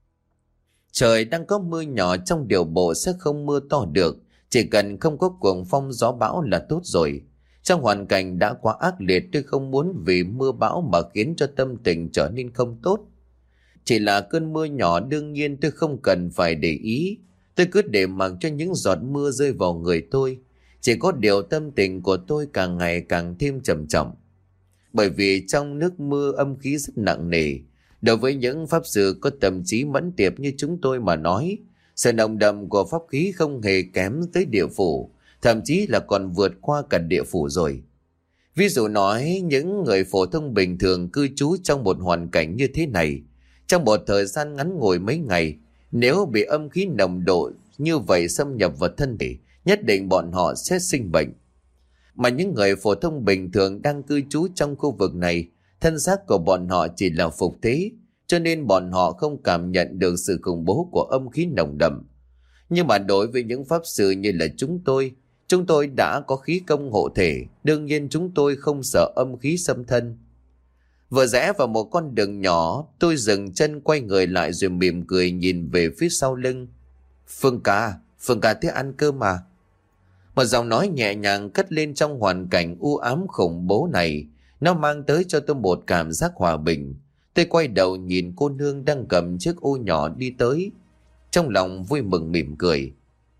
Trời đang có mưa nhỏ, trong điều bộ sẽ không mưa to được, chỉ cần không có cuồng phong gió bão là tốt rồi. Trong hoàn cảnh đã quá ác liệt, tôi không muốn vì mưa bão mà khiến cho tâm tình trở nên không tốt. Chỉ là cơn mưa nhỏ, đương nhiên tôi không cần phải để ý. Tôi cứ để mặc cho những giọt mưa rơi vào người tôi. Chỉ có điều tâm tình của tôi càng ngày càng thêm trầm trọng. Bởi vì trong nước mưa âm khí rất nặng nề. Đối với những pháp sư có tâm trí mẫn tiệp như chúng tôi mà nói, sự nồng đậm của pháp khí không hề kém tới địa phủ, thậm chí là còn vượt qua cả địa phủ rồi. Ví dụ nói những người phổ thông bình thường cư trú trong một hoàn cảnh như thế này, trong một thời gian ngắn ngủi mấy ngày, nếu bị âm khí nồng độ như vậy xâm nhập vào thân thể, nhất định bọn họ sẽ sinh bệnh. Mà những người phổ thông bình thường đang cư trú trong khu vực này, thân xác của bọn họ chỉ là phục thế, cho nên bọn họ không cảm nhận được sự khủng bố của âm khí nồng đậm. Nhưng mà đối với những pháp sư như là chúng tôi, chúng tôi đã có khí công hộ thể, đương nhiên chúng tôi không sợ âm khí xâm thân. Vừa rẽ vào một con đường nhỏ, tôi dừng chân quay người lại rồi mỉm cười nhìn về phía sau lưng. Phương ca, Phương ca thích ăn cơm mà. Một giọng nói nhẹ nhàng cất lên trong hoàn cảnh u ám khủng bố này. Nó mang tới cho tôi một cảm giác hòa bình. Tôi quay đầu nhìn cô nương đang cầm chiếc ô nhỏ đi tới. Trong lòng vui mừng mỉm cười.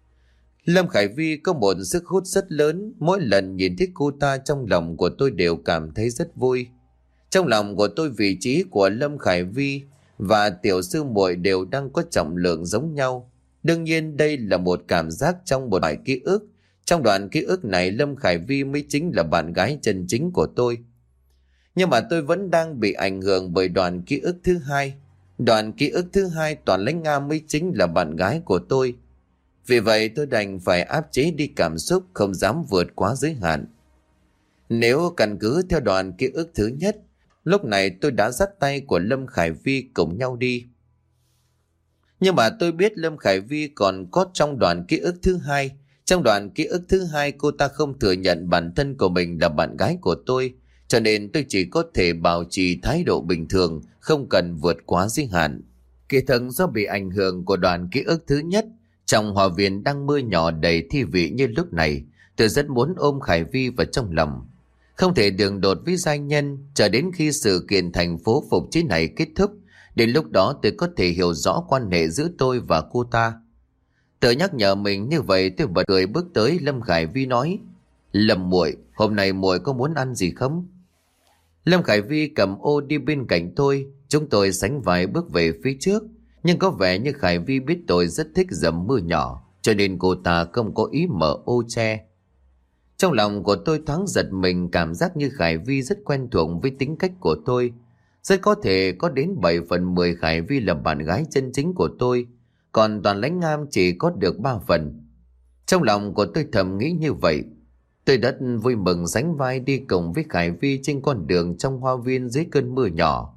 Lâm Khải Vi có một sức hút rất lớn. Mỗi lần nhìn thấy cô ta trong lòng của tôi đều cảm thấy rất vui. Trong lòng của tôi vị trí của Lâm Khải Vi và tiểu sư muội đều đang có trọng lượng giống nhau. Đương nhiên đây là một cảm giác trong một đoạn ký ức. Trong đoạn ký ức này Lâm Khải Vi mới chính là bạn gái chân chính của tôi. Nhưng mà tôi vẫn đang bị ảnh hưởng bởi đoạn ký ức thứ hai. Đoạn ký ức thứ hai Toàn Lãnh Nga mới chính là bạn gái của tôi. Vì vậy tôi đành phải áp chế đi cảm xúc, không dám vượt quá giới hạn. Nếu căn cứ theo đoạn ký ức thứ nhất, lúc này tôi đã dắt tay của Lâm Khải Vi cùng nhau đi. Nhưng mà tôi biết Lâm Khải Vi còn có trong đoạn ký ức thứ hai. Trong đoạn ký ức thứ hai cô ta không thừa nhận bản thân của mình là bạn gái của tôi. Cho nên tôi chỉ có thể bảo trì thái độ bình thường, không cần vượt quá giới hạn. Kỳ thực do bị ảnh hưởng của đoạn ký ức thứ nhất, trong hòa viên đang mưa nhỏ đầy thi vị như lúc này, tôi rất muốn ôm Khải Vi vào trong lòng. Không thể đường đột với giai nhân, chờ đến khi sự kiện thành phố phục chế này kết thúc, đến lúc đó tôi có thể hiểu rõ quan hệ giữa tôi và cô ta. Tự nhắc nhở mình như vậy, tôi bật cười bước tới Lâm Khải Vi nói: Lâm muội, hôm nay muội có muốn ăn gì không? Lâm Khải Vi cầm ô đi bên cạnh tôi. Chúng tôi sánh vài bước về phía trước, nhưng có vẻ như Khải Vi biết tôi rất thích dầm mưa nhỏ, cho nên cô ta không có ý mở ô che. Trong lòng của tôi thoáng giật mình, cảm giác như Khải Vi rất quen thuộc với tính cách của tôi. Rất có thể có đến bảy phần mười Khải Vi là bạn gái chân chính của tôi, còn Toàn Lãnh Ngam chỉ có được ba phần. Trong lòng của tôi thầm nghĩ như vậy. Tôi rất vui mừng sánh vai đi cùng với Khải Vi trên con đường trong hoa viên dưới cơn mưa nhỏ.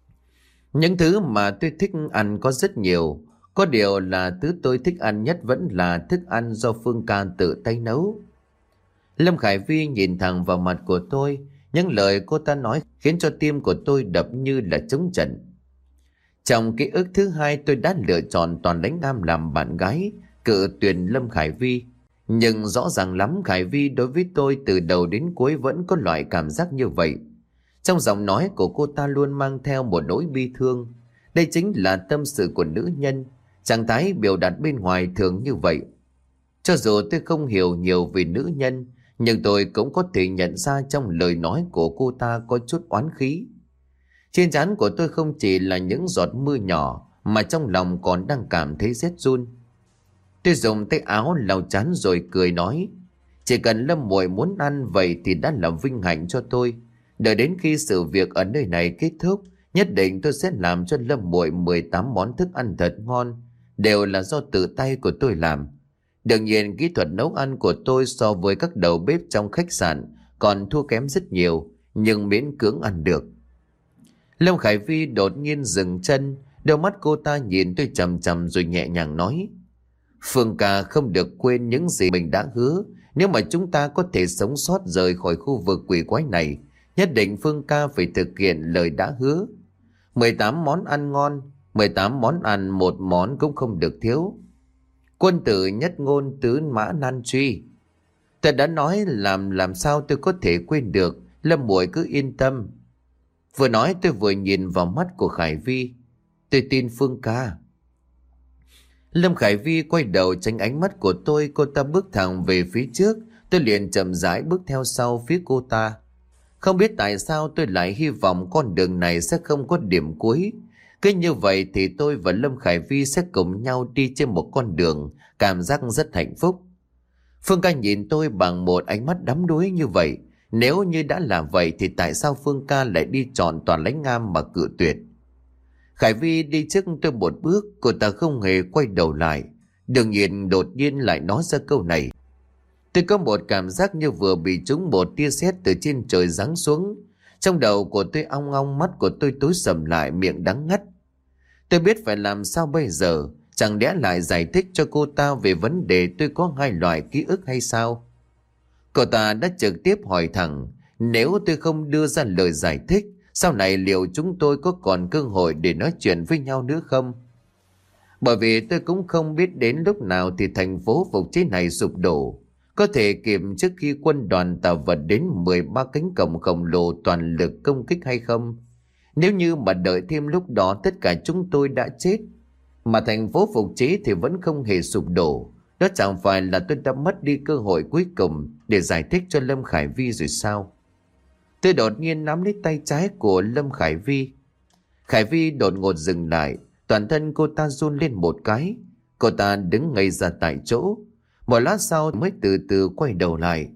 Những thứ mà tôi thích ăn có rất nhiều, có điều là thứ tôi thích ăn nhất vẫn là thức ăn do Phương ca tự tay nấu. Lâm Khải Vi nhìn thẳng vào mặt của tôi, những lời cô ta nói khiến cho tim của tôi đập như là trống trận. Trong ký ức thứ hai, tôi đã lựa chọn Toàn Lãnh Ngam làm bạn gái, cự tuyệt Lâm Khải Vi. Nhưng rõ ràng lắm Khải Vi đối với tôi từ đầu đến cuối vẫn có loại cảm giác như vậy. Trong giọng nói của cô ta luôn mang theo một nỗi bi thương. Đây chính là tâm sự của nữ nhân, trạng thái biểu đạt bên ngoài thường như vậy. Cho dù tôi không hiểu nhiều về nữ nhân, nhưng tôi cũng có thể nhận ra trong lời nói của cô ta có chút oán khí. Trên trán của tôi không chỉ là những giọt mưa nhỏ, mà trong lòng còn đang cảm thấy rét run. Tôi dùng tay áo lau trán rồi cười nói: Chỉ cần Lâm muội muốn ăn vậy thì đã là vinh hạnh cho tôi. Đợi đến khi sự việc ở nơi này kết thúc, nhất định tôi sẽ làm cho Lâm muội mười tám món thức ăn thật ngon, đều là do tự tay của tôi làm. Đương nhiên kỹ thuật nấu ăn của tôi so với các đầu bếp trong khách sạn còn thua kém rất nhiều, nhưng miễn cưỡng ăn được. Lâm Khải Vi đột nhiên dừng chân, đôi mắt cô ta nhìn tôi chằm chằm rồi nhẹ nhàng nói: Phương ca không được quên những gì mình đã hứa. Nếu mà chúng ta có thể sống sót rời khỏi khu vực quỷ quái này, nhất định Phương ca phải thực hiện lời đã hứa. mười tám món ăn ngon, mười tám món ăn một món cũng không được thiếu. Quân tử nhất ngôn tứ mã nan truy. Tôi đã nói làm làm sao tôi có thể quên được. Lâm muội cứ yên tâm. Vừa nói tôi vừa nhìn vào mắt của Khải Vi. Tôi tin Phương ca. Lâm Khải Vi quay đầu tránh ánh mắt của tôi. Cô ta bước thẳng về phía trước. Tôi liền chậm rãi bước theo sau phía cô ta. Không biết tại sao tôi lại hy vọng con đường này sẽ không có điểm cuối. Cứ như vậy thì tôi và Lâm Khải Vi sẽ cùng nhau đi trên một con đường, cảm giác rất hạnh phúc. Phương ca nhìn tôi bằng một ánh mắt đắm đuối như vậy, Nếu như đã là vậy thì tại sao Phương ca lại đi chọn Toàn Lãnh Am mà cự tuyệt? Khải Vi đi trước tôi một bước, cô ta không hề quay đầu lại. Đương nhiên đột nhiên lại nói ra câu này. Tôi có một cảm giác như vừa bị trúng một tia sét từ trên trời giáng xuống. Trong đầu của tôi ong ong, mắt của tôi tối sầm lại, miệng đắng ngắt. Tôi biết phải làm sao bây giờ. Chẳng lẽ lại giải thích cho cô ta về vấn đề tôi có hai loại ký ức hay sao? Cô ta đã trực tiếp hỏi thẳng, nếu tôi không đưa ra lời giải thích, sau này liệu chúng tôi có còn cơ hội để nói chuyện với nhau nữa không? Bởi vì tôi cũng không biết đến lúc nào thì thành phố phục chế này sụp đổ. Có thể kịp trước khi quân đoàn tà vật đến mười ba cánh cổng khổng lồ toàn lực công kích hay không? Nếu như mà đợi thêm lúc đó tất cả chúng tôi đã chết. Mà thành phố phục chế thì vẫn không hề sụp đổ. Đó chẳng phải là tôi đã mất đi cơ hội cuối cùng để giải thích cho Lâm Khải Vi rồi sao? Tôi đột nhiên nắm lấy tay trái của Lâm Khải Vi. Khải Vi đột ngột dừng lại, toàn thân cô ta run lên một cái. Cô ta đứng ngây ra tại chỗ. Một lát sau mới từ từ quay đầu lại.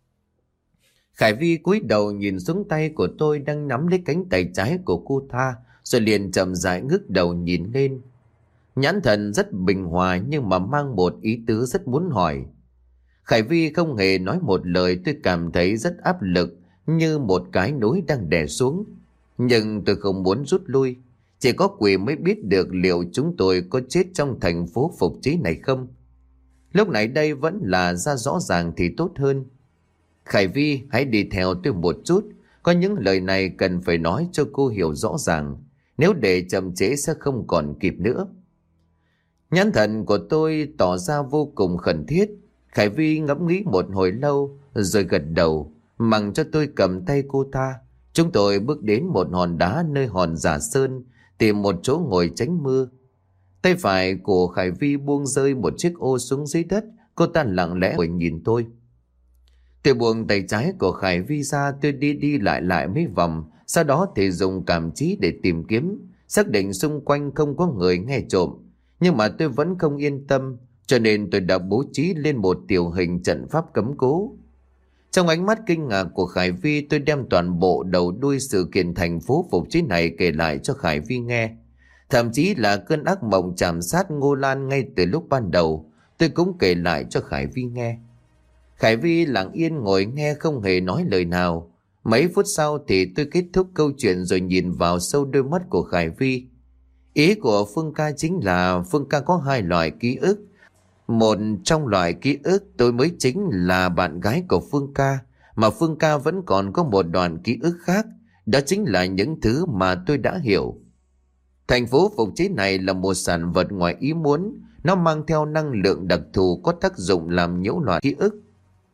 Khải Vi cúi đầu nhìn xuống tay của tôi đang nắm lấy cánh tay trái của cô ta, rồi liền chậm rãi ngước đầu nhìn lên. Nhãn thần rất bình hòa nhưng mà mang một ý tứ rất muốn hỏi. Khải Vi không hề nói một lời, tôi cảm thấy rất áp lực, như một cái núi đang đè xuống. Nhưng tôi không muốn rút lui. Chỉ có quỷ mới biết được liệu chúng tôi có chết trong thành phố phục chế này không. Lúc này đây vẫn là ra rõ ràng thì tốt hơn. Khải Vi, hãy đi theo tôi một chút. Có những lời này cần phải nói cho cô hiểu rõ ràng. Nếu để chậm trễ sẽ không còn kịp nữa. Nhãn thần của tôi tỏ ra vô cùng khẩn thiết. Khải Vi ngẫm nghĩ một hồi lâu rồi gật đầu, mặc cho tôi cầm tay cô ta. Chúng tôi bước đến một hòn đá nơi hòn Giả Sơn, tìm một chỗ ngồi tránh mưa. Tay phải của Khải Vi buông rơi một chiếc ô xuống dưới đất. Cô ta lặng lẽ ngồi nhìn tôi. Tôi buông tay trái của Khải Vi ra, tôi đi đi lại lại mấy vòng. Sau đó thì dùng cảm trí để tìm kiếm, xác định xung quanh không có người nghe trộm. Nhưng mà tôi vẫn không yên tâm, cho nên tôi đã bố trí lên một tiểu hình trận pháp cấm cố. Trong ánh mắt kinh ngạc của Khải Vi, tôi đem toàn bộ đầu đuôi sự kiện thành phố phục chế này kể lại cho Khải Vi nghe. Thậm chí là cơn ác mộng chạm sát Ngô Lan ngay từ lúc ban đầu, tôi cũng kể lại cho Khải Vi nghe. Khải Vi lặng yên ngồi nghe không hề nói lời nào. Mấy phút sau thì tôi kết thúc câu chuyện rồi nhìn vào sâu đôi mắt của Khải Vi. Ý của Phương ca chính là Phương ca có hai loại ký ức. Một trong loại ký ức tôi mới chính là bạn gái của Phương ca, mà Phương ca vẫn còn có một đoạn ký ức khác. Đó chính là những thứ mà tôi đã hiểu. Thành phố phục chế này là một sản vật ngoài ý muốn. Nó mang theo năng lượng đặc thù có tác dụng làm nhiễu loạn ký ức.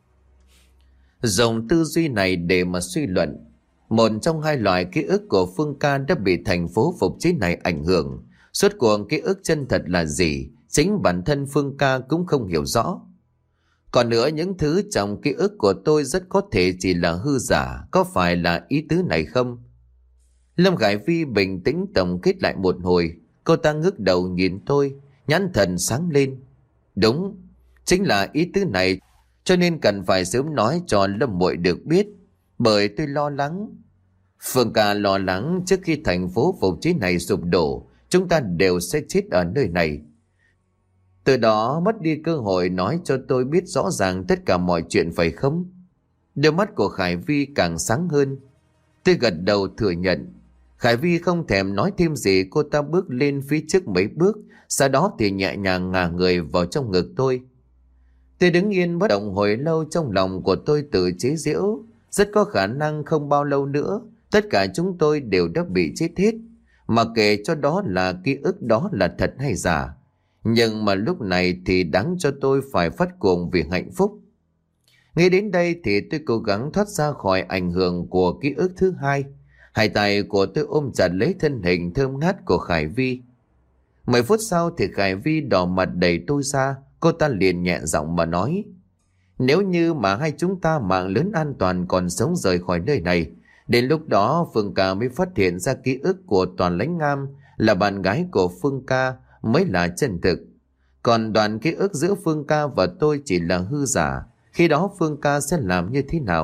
Dùng tư duy này để mà suy luận, một trong hai loại ký ức của Phương ca đã bị thành phố phục chế này ảnh hưởng. Suốt cuộc ký ức chân thật là gì, chính bản thân Phương ca cũng không hiểu rõ. Còn nữa, những thứ trong ký ức của tôi rất có thể chỉ là hư giả. Có phải là ý tứ này không? Lâm Khải Vi bình tĩnh tổng kết lại một hồi. Cô ta ngước đầu nhìn tôi, nhãn thần sáng lên. Đúng, chính là ý tứ này. Cho nên cần phải sớm nói cho Lâm muội được biết. Bởi tôi lo lắng. Phương ca lo lắng trước khi thành phố phục chế này sụp đổ, chúng ta đều sẽ chết ở nơi này. Từ đó mất đi cơ hội nói cho tôi biết rõ ràng tất cả mọi chuyện, phải không? Đôi mắt của Khải Vi càng sáng hơn. Tôi gật đầu thừa nhận. Khải Vi không thèm nói thêm gì, cô ta bước lên phía trước mấy bước, sau đó thì nhẹ nhàng ngả người vào trong ngực tôi. Tôi đứng yên bất động hồi lâu, trong lòng của tôi tự chế giễu. Rất có khả năng không bao lâu nữa, tất cả chúng tôi đều đã bị chết hết. Mà kể cho đó là ký ức đó là thật hay giả. Nhưng mà lúc này thì đáng cho tôi phải phát cuồng vì hạnh phúc. Nghĩ đến đây thì tôi cố gắng thoát ra khỏi ảnh hưởng của ký ức thứ hai. Hai tay của tôi ôm chặt lấy thân hình thơm ngát của Khải Vi. Mười phút sau thì Khải Vi đỏ mặt đẩy tôi ra. Cô ta liền nhẹ giọng mà nói: nếu như mà hai chúng ta mạng lớn an toàn còn sống rời khỏi nơi này, đến lúc đó Phương ca mới phát hiện ra ký ức của Toàn Lãnh Am là bạn gái của Phương ca mới là chân thực. Còn đoạn ký ức giữa Phương ca và tôi chỉ là hư giả. Khi đó Phương ca sẽ làm như thế nào?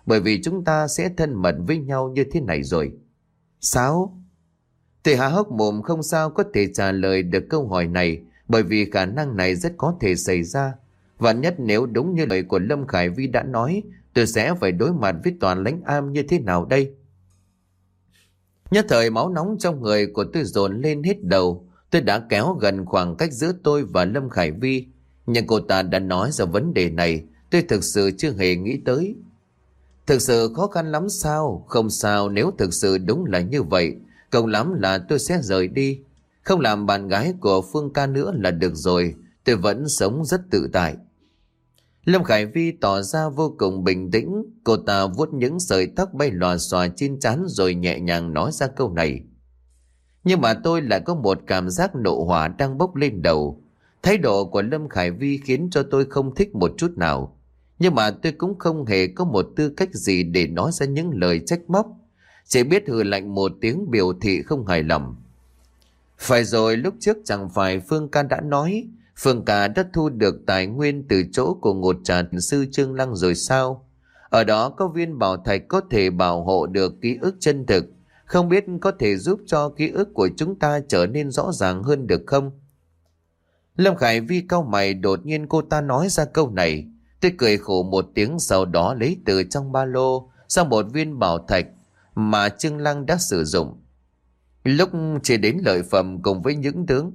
bởi vì chúng ta sẽ thân mật với nhau như thế này rồi. Sao? Tôi há hốc mồm không sao có thể trả lời được câu hỏi này, bởi vì khả năng này rất có thể xảy ra. Và nhất nếu đúng như lời của Lâm Khải Vi đã nói, tôi sẽ phải đối mặt với Toàn Lãnh Am như thế nào đây? Nhất thời máu nóng trong người của tôi dồn lên hết đầu. Tôi đã kéo gần khoảng cách giữa tôi và Lâm Khải Vi, nhưng cô ta đã nói ra vấn đề này, tôi thực sự chưa hề nghĩ tới. Thực sự khó khăn lắm sao? Không sao, nếu thực sự đúng là như vậy, cùng lắm là tôi sẽ rời đi, không làm bạn gái của Phương ca nữa là được rồi. Tôi vẫn sống rất tự tại. Lâm Khải Vi tỏ ra vô cùng bình tĩnh. Cô ta vuốt những sợi tóc bay lòa xòa trên trán rồi nhẹ nhàng nói ra câu này. Nhưng mà tôi lại có một cảm giác nộ hỏa đang bốc lên đầu. Thái độ của Lâm Khải Vi khiến cho tôi không thích một chút nào. Nhưng mà tôi cũng không hề có một tư cách gì để nói ra những lời trách móc, chỉ biết hừ lạnh một tiếng biểu thị không hài lòng. Phải rồi, lúc trước chẳng phải Phương ca đã nói Phương ca đã thu được tài nguyên từ chỗ của ngột trà sư Trương Lăng rồi sao? Ở đó có viên bảo thạch có thể bảo hộ được ký ức chân thực, không biết có thể giúp cho ký ức của chúng ta trở nên rõ ràng hơn được không? Lâm Khải Vi cau mày, đột nhiên cô ta nói ra câu này. Tôi cười khổ một tiếng, sau đó lấy từ trong ba lô ra một viên bảo thạch mà Trương Lăng đã sử dụng lúc chỉ đến lợi phẩm cùng với những tướng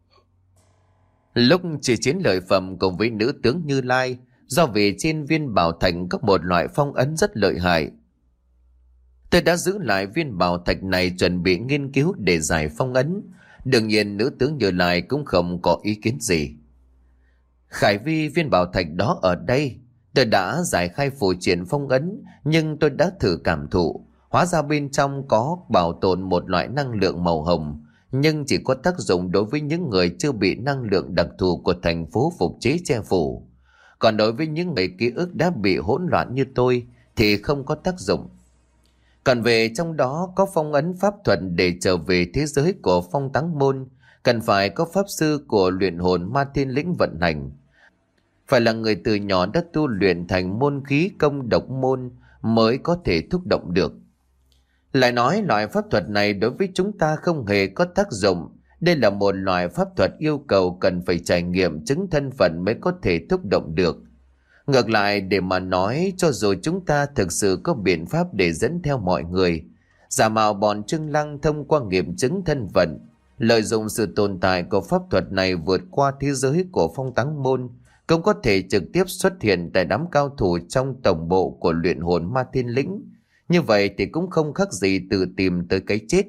lúc chỉ chiến lợi phẩm cùng với nữ tướng Như Lai, do vì trên viên bảo thạch có một loại phong ấn rất lợi hại. Tôi đã giữ lại viên bảo thạch này chuẩn bị nghiên cứu để giải phong ấn. Đương nhiên nữ tướng Như Lai cũng không có ý kiến gì. Khải Vi, viên bảo thạch đó ở đây. Tôi đã giải khai phù triện phong ấn, nhưng tôi đã thử cảm thụ. Hóa ra bên trong có bảo tồn một loại năng lượng màu hồng, nhưng chỉ có tác dụng đối với những người chưa bị năng lượng đặc thù của thành phố phục chế che phủ. Còn đối với những người ký ức đã bị hỗn loạn như tôi thì không có tác dụng. Còn về trong đó có phong ấn pháp thuật để trở về thế giới của Phong Táng Môn, cần phải có pháp sư của luyện hồn Ma Thiên Lĩnh vận hành. Phải là người từ nhỏ đã tu luyện thành môn khí công độc môn mới có thể thúc động được. Lại nói loại pháp thuật này đối với chúng ta không hề có tác dụng. Đây là một loại pháp thuật yêu cầu cần phải trải nghiệm chứng thân phận mới có thể thúc động được. Ngược lại, để mà nói, cho dù chúng ta thực sự có biện pháp để dẫn theo mọi người, giả mạo bọn Trương Lăng thông qua nghiệm chứng thân phận, lợi dụng sự tồn tại của pháp thuật này vượt qua thế giới của Phong Táng Môn, cũng có thể trực tiếp xuất hiện tại đám cao thủ trong tổng bộ của luyện hồn Ma Thiên Lĩnh. Như vậy thì cũng không khác gì tự tìm tới cái chết.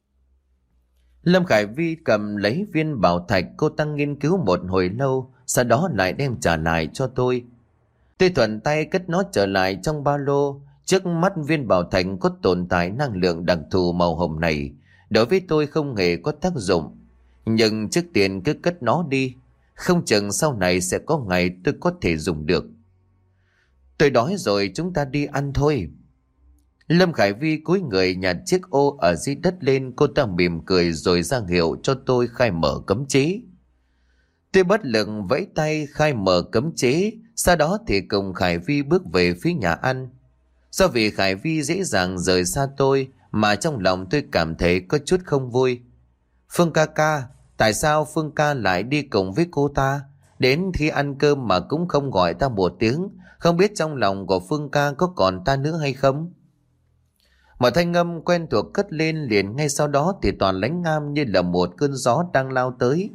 Lâm Khải Vi cầm lấy viên bảo thạch, cô ta nghiên cứu một hồi lâu, sau đó lại đem trả lại cho tôi. Tôi thuận tay cất nó trở lại trong ba lô. Trước mắt viên bảo thạch có tồn tại năng lượng đặc thù màu hồng này, đối với tôi không hề có tác dụng. Nhưng trước tiên cứ cất nó đi, không chừng sau này sẽ có ngày tôi có thể dùng được. Tôi đói rồi, chúng ta đi ăn thôi. Lâm Khải Vi cúi người nhặt chiếc ô ở dưới đất lên, cô ta mỉm cười rồi ra hiệu cho tôi khai mở cấm chế. Tôi bất lực vẫy tay khai mở cấm chế, sau đó thì cùng Khải Vi bước về phía nhà ăn. Do vì Khải Vi dễ dàng rời xa tôi mà trong lòng tôi cảm thấy có chút không vui. Phương ca ca, tại sao Phương ca lại đi cùng với cô ta? Đến khi ăn cơm mà cũng không gọi ta một tiếng, không biết trong lòng của Phương ca có còn ta nữa hay không? Một thanh âm quen thuộc cất lên, liền ngay sau đó thì Toàn Lãnh Am như là một cơn gió đang lao tới.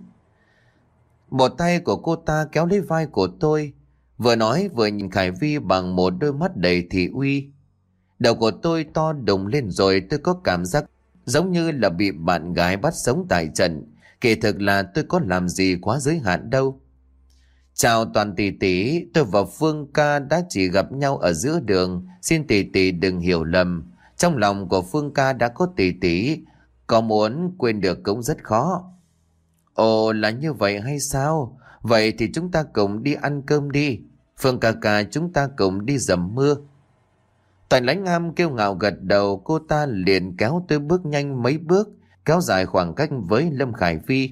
Một tay của cô ta kéo lấy vai của tôi, vừa nói vừa nhìn Khải Vi bằng một đôi mắt đầy thị uy. Đầu của tôi to đùng lên rồi, tôi có cảm giác giống như là bị bạn gái bắt sống tại trận. Kỳ thực là tôi có làm gì quá giới hạn đâu. Chào Toàn tỷ tỷ, tôi và Phương ca đã chỉ gặp nhau ở giữa đường, xin tỷ tỷ đừng hiểu lầm. Trong lòng của Phương ca đã có tỷ tỷ, có muốn quên được cũng rất khó. Ồ, là như vậy hay sao? Vậy thì chúng ta cùng đi ăn cơm đi. Phương ca ca, chúng ta cùng đi dầm mưa. Toàn Lãnh Am kêu ngạo gật đầu, cô ta liền kéo tôi bước nhanh mấy bước, kéo dài khoảng cách với Lâm Khải Vi.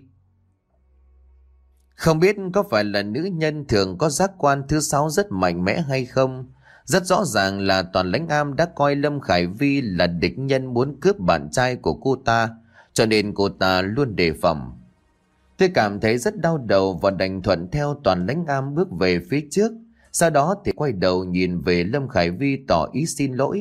Không biết có phải là nữ nhân thường có giác quan thứ sáu rất mạnh mẽ hay không? Rất rõ ràng là Toàn Lãnh Am đã coi Lâm Khải Vi là địch nhân muốn cướp bạn trai của cô ta, cho nên cô ta luôn đề phòng. Tôi cảm thấy rất đau đầu và đành thuận theo Toàn Lãnh Am bước về phía trước. Sau đó thì quay đầu nhìn về Lâm Khải Vi tỏ ý xin lỗi.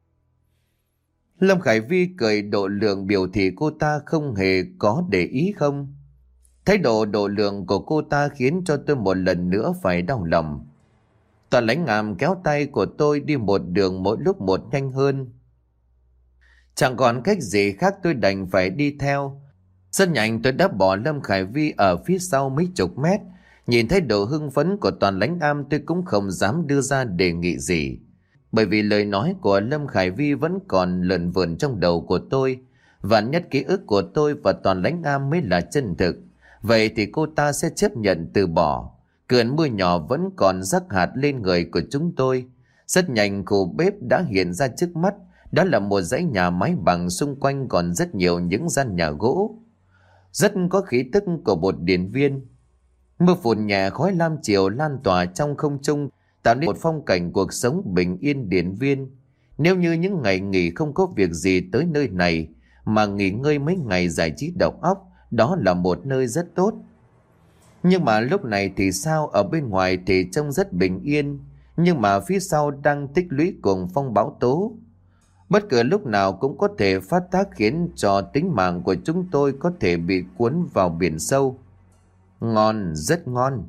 Lâm Khải Vi cười độ lượng biểu thị cô ta không hề có để ý không. Thái độ độ lượng của cô ta khiến cho tôi một lần nữa phải đau lòng. Toàn Lãnh Am kéo tay của tôi đi một đường mỗi lúc một nhanh hơn. Chẳng còn cách gì khác, tôi đành phải đi theo. Rất nhanh tôi đã bỏ Lâm Khải Vi ở phía sau mấy chục mét. Nhìn thấy độ hưng phấn của Toàn Lãnh Am, tôi cũng không dám đưa ra đề nghị gì. Bởi vì lời nói của Lâm Khải Vi vẫn còn lợn vợn trong đầu của tôi. Và nhất ký ức của tôi và Toàn Lãnh Am mới là chân thực. Vậy thì cô ta sẽ chấp nhận từ bỏ. Cơn mưa nhỏ vẫn còn rắc hạt lên người của chúng tôi. Rất nhanh khu bếp đã hiện ra trước mắt. Đó là một dãy nhà mái bằng, xung quanh còn rất nhiều những gian nhà gỗ. Rất có khí tức của một điển viên. Mưa phùn nhẹ, khói lam chiều lan tỏa trong không trung, tạo nên một phong cảnh cuộc sống bình yên điển viên. Nếu như những ngày nghỉ không có việc gì tới nơi này mà nghỉ ngơi mấy ngày giải trí đầu óc, đó là một nơi rất tốt. Nhưng mà lúc này thì sao? Ở bên ngoài thì trông rất bình yên, nhưng mà phía sau đang tích lũy cuồng phong bão tố. Bất cứ lúc nào cũng có thể phát tác, khiến cho tính mạng của chúng tôi có thể bị cuốn vào biển sâu. Ngon, rất ngon.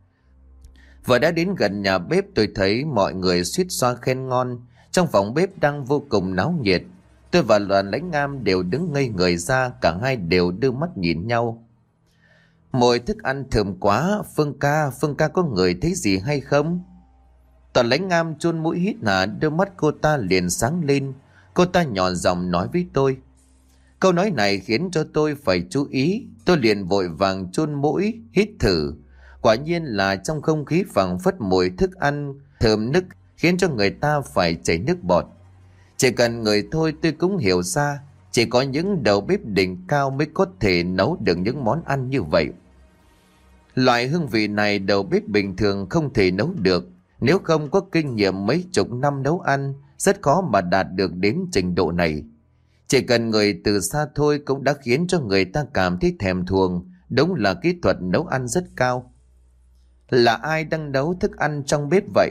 Vừa đã đến gần nhà bếp, tôi thấy mọi người suýt xoa khen ngon. Trong phòng bếp đang vô cùng náo nhiệt. Tôi và Toàn Lãnh Am đều đứng ngây người ra, cả hai đều đưa mắt nhìn nhau. Mùi thức ăn thơm quá. Phương ca, Phương ca có người thấy gì hay không? Toàn Lãnh Am chôn mũi hít hà, đôi mắt cô ta liền sáng lên. Cô ta nhỏ giọng nói với tôi. Câu nói này khiến cho tôi phải chú ý. Tôi liền vội vàng chôn mũi hít thử. Quả nhiên là trong không khí phảng phất mùi thức ăn thơm nức, khiến cho người ta phải chảy nước bọt. Chỉ cần người thôi tôi cũng hiểu ra, chỉ có những đầu bếp đỉnh cao mới có thể nấu được những món ăn như vậy. Loại hương vị này đầu bếp bình thường không thể nấu được. Nếu không có kinh nghiệm mấy chục năm nấu ăn, rất khó mà đạt được đến trình độ này. Chỉ cần người từ xa thôi cũng đã khiến cho người ta cảm thấy thèm thuồng. Đúng là kỹ thuật nấu ăn rất cao. Là ai đang nấu thức ăn trong bếp vậy?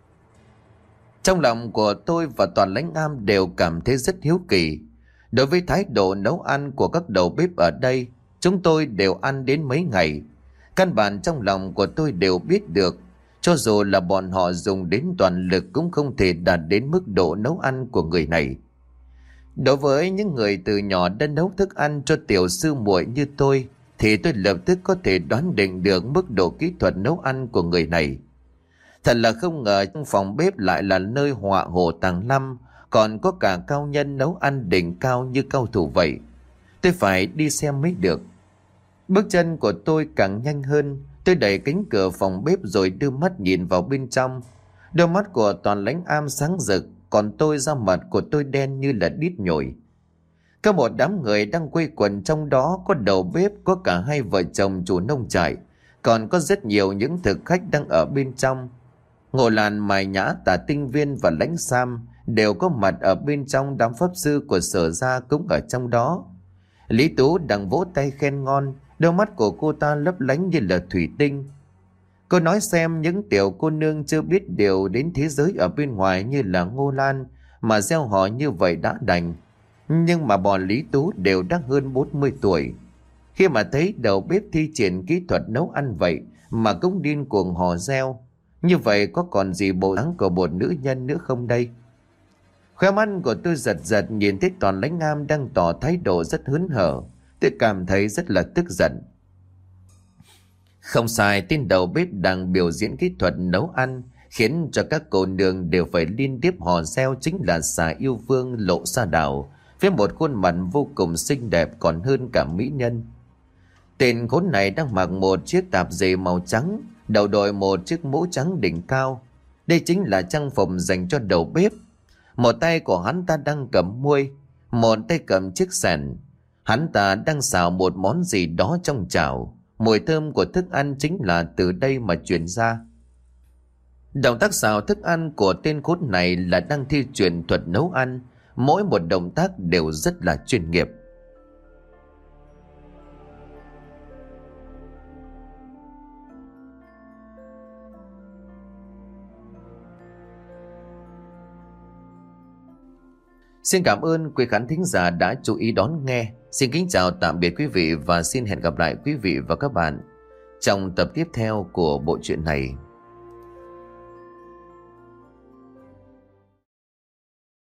Trong lòng của tôi và Toàn Lãnh Am đều cảm thấy rất hiếu kỳ. Đối với thái độ nấu ăn của các đầu bếp ở đây, chúng tôi đều ăn đến mấy ngày. Căn bản trong lòng của tôi đều biết được, cho dù là bọn họ dùng đến toàn lực cũng không thể đạt đến mức độ nấu ăn của người này. Đối với những người từ nhỏ đã nấu thức ăn cho tiểu sư muội như tôi, thì tôi lập tức có thể đoán định được mức độ kỹ thuật nấu ăn của người này. Thật là không ngờ trong phòng bếp lại là nơi họa hổ tàng lâm, còn có cả cao nhân nấu ăn đỉnh cao như cao thủ vậy. Tôi phải đi xem mới được. Bước chân của tôi càng nhanh hơn. Tôi đẩy cánh cửa phòng bếp rồi đưa mắt nhìn vào bên trong. Đôi mắt của Toàn Lãnh Am sáng rực, còn tôi da mặt của tôi đen như là đít nhồi. Có một đám người đang quây quần, trong đó có đầu bếp, có cả hai vợ chồng chủ nông trại, còn có rất nhiều những thực khách đang ở bên trong. Ngô Lan, Mai Nhã, Tả Tinh Viên và Lãnh Sam đều có mặt ở bên trong. Đám pháp sư của Sở Gia cũng ở trong đó. Lý Tú đang vỗ tay khen ngon, đôi mắt của cô ta lấp lánh như là thủy tinh. Cô nói xem những tiểu cô nương chưa biết điều đến thế giới ở bên ngoài như là Ngô Lan mà gieo họ như vậy đã đành. Nhưng mà bọn Lý Tú đều đã hơn bốn mươi tuổi. Khi mà thấy đầu bếp thi triển kỹ thuật nấu ăn vậy mà cũng điên cuồng hò reo, như vậy có còn gì bộ dáng của một nữ nhân nữa không đây? Khóe mắt của tôi giật giật nhìn thấy Toàn Lãnh Am đang tỏ thái độ rất hớn hở. Tôi cảm thấy rất là tức giận. Không sai, tên đầu bếp đang biểu diễn kỹ thuật nấu ăn khiến cho các cô nương đều phải liên tiếp hò reo, chính là xà yêu vương Lộ Sa Đào, với một khuôn mặt vô cùng xinh đẹp còn hơn cả mỹ nhân. Tên khốn này đang mặc một chiếc tạp dề màu trắng, đầu đội một chiếc mũ trắng đỉnh cao. Đây chính là trang phục dành cho đầu bếp. Một tay của hắn ta đang cầm muôi, một tay cầm chiếc sẻn. Hắn ta đang xào một món gì đó trong chảo. Mùi thơm của thức ăn chính là từ đây mà truyền ra. Động tác xào thức ăn của tên khốn này là đang thi truyền thuật nấu ăn, mỗi một động tác đều rất là chuyên nghiệp. Xin cảm ơn quý khán thính giả đã chú ý đón nghe. Xin kính chào tạm biệt quý vị và xin hẹn gặp lại quý vị và các bạn trong tập tiếp theo của bộ truyện này.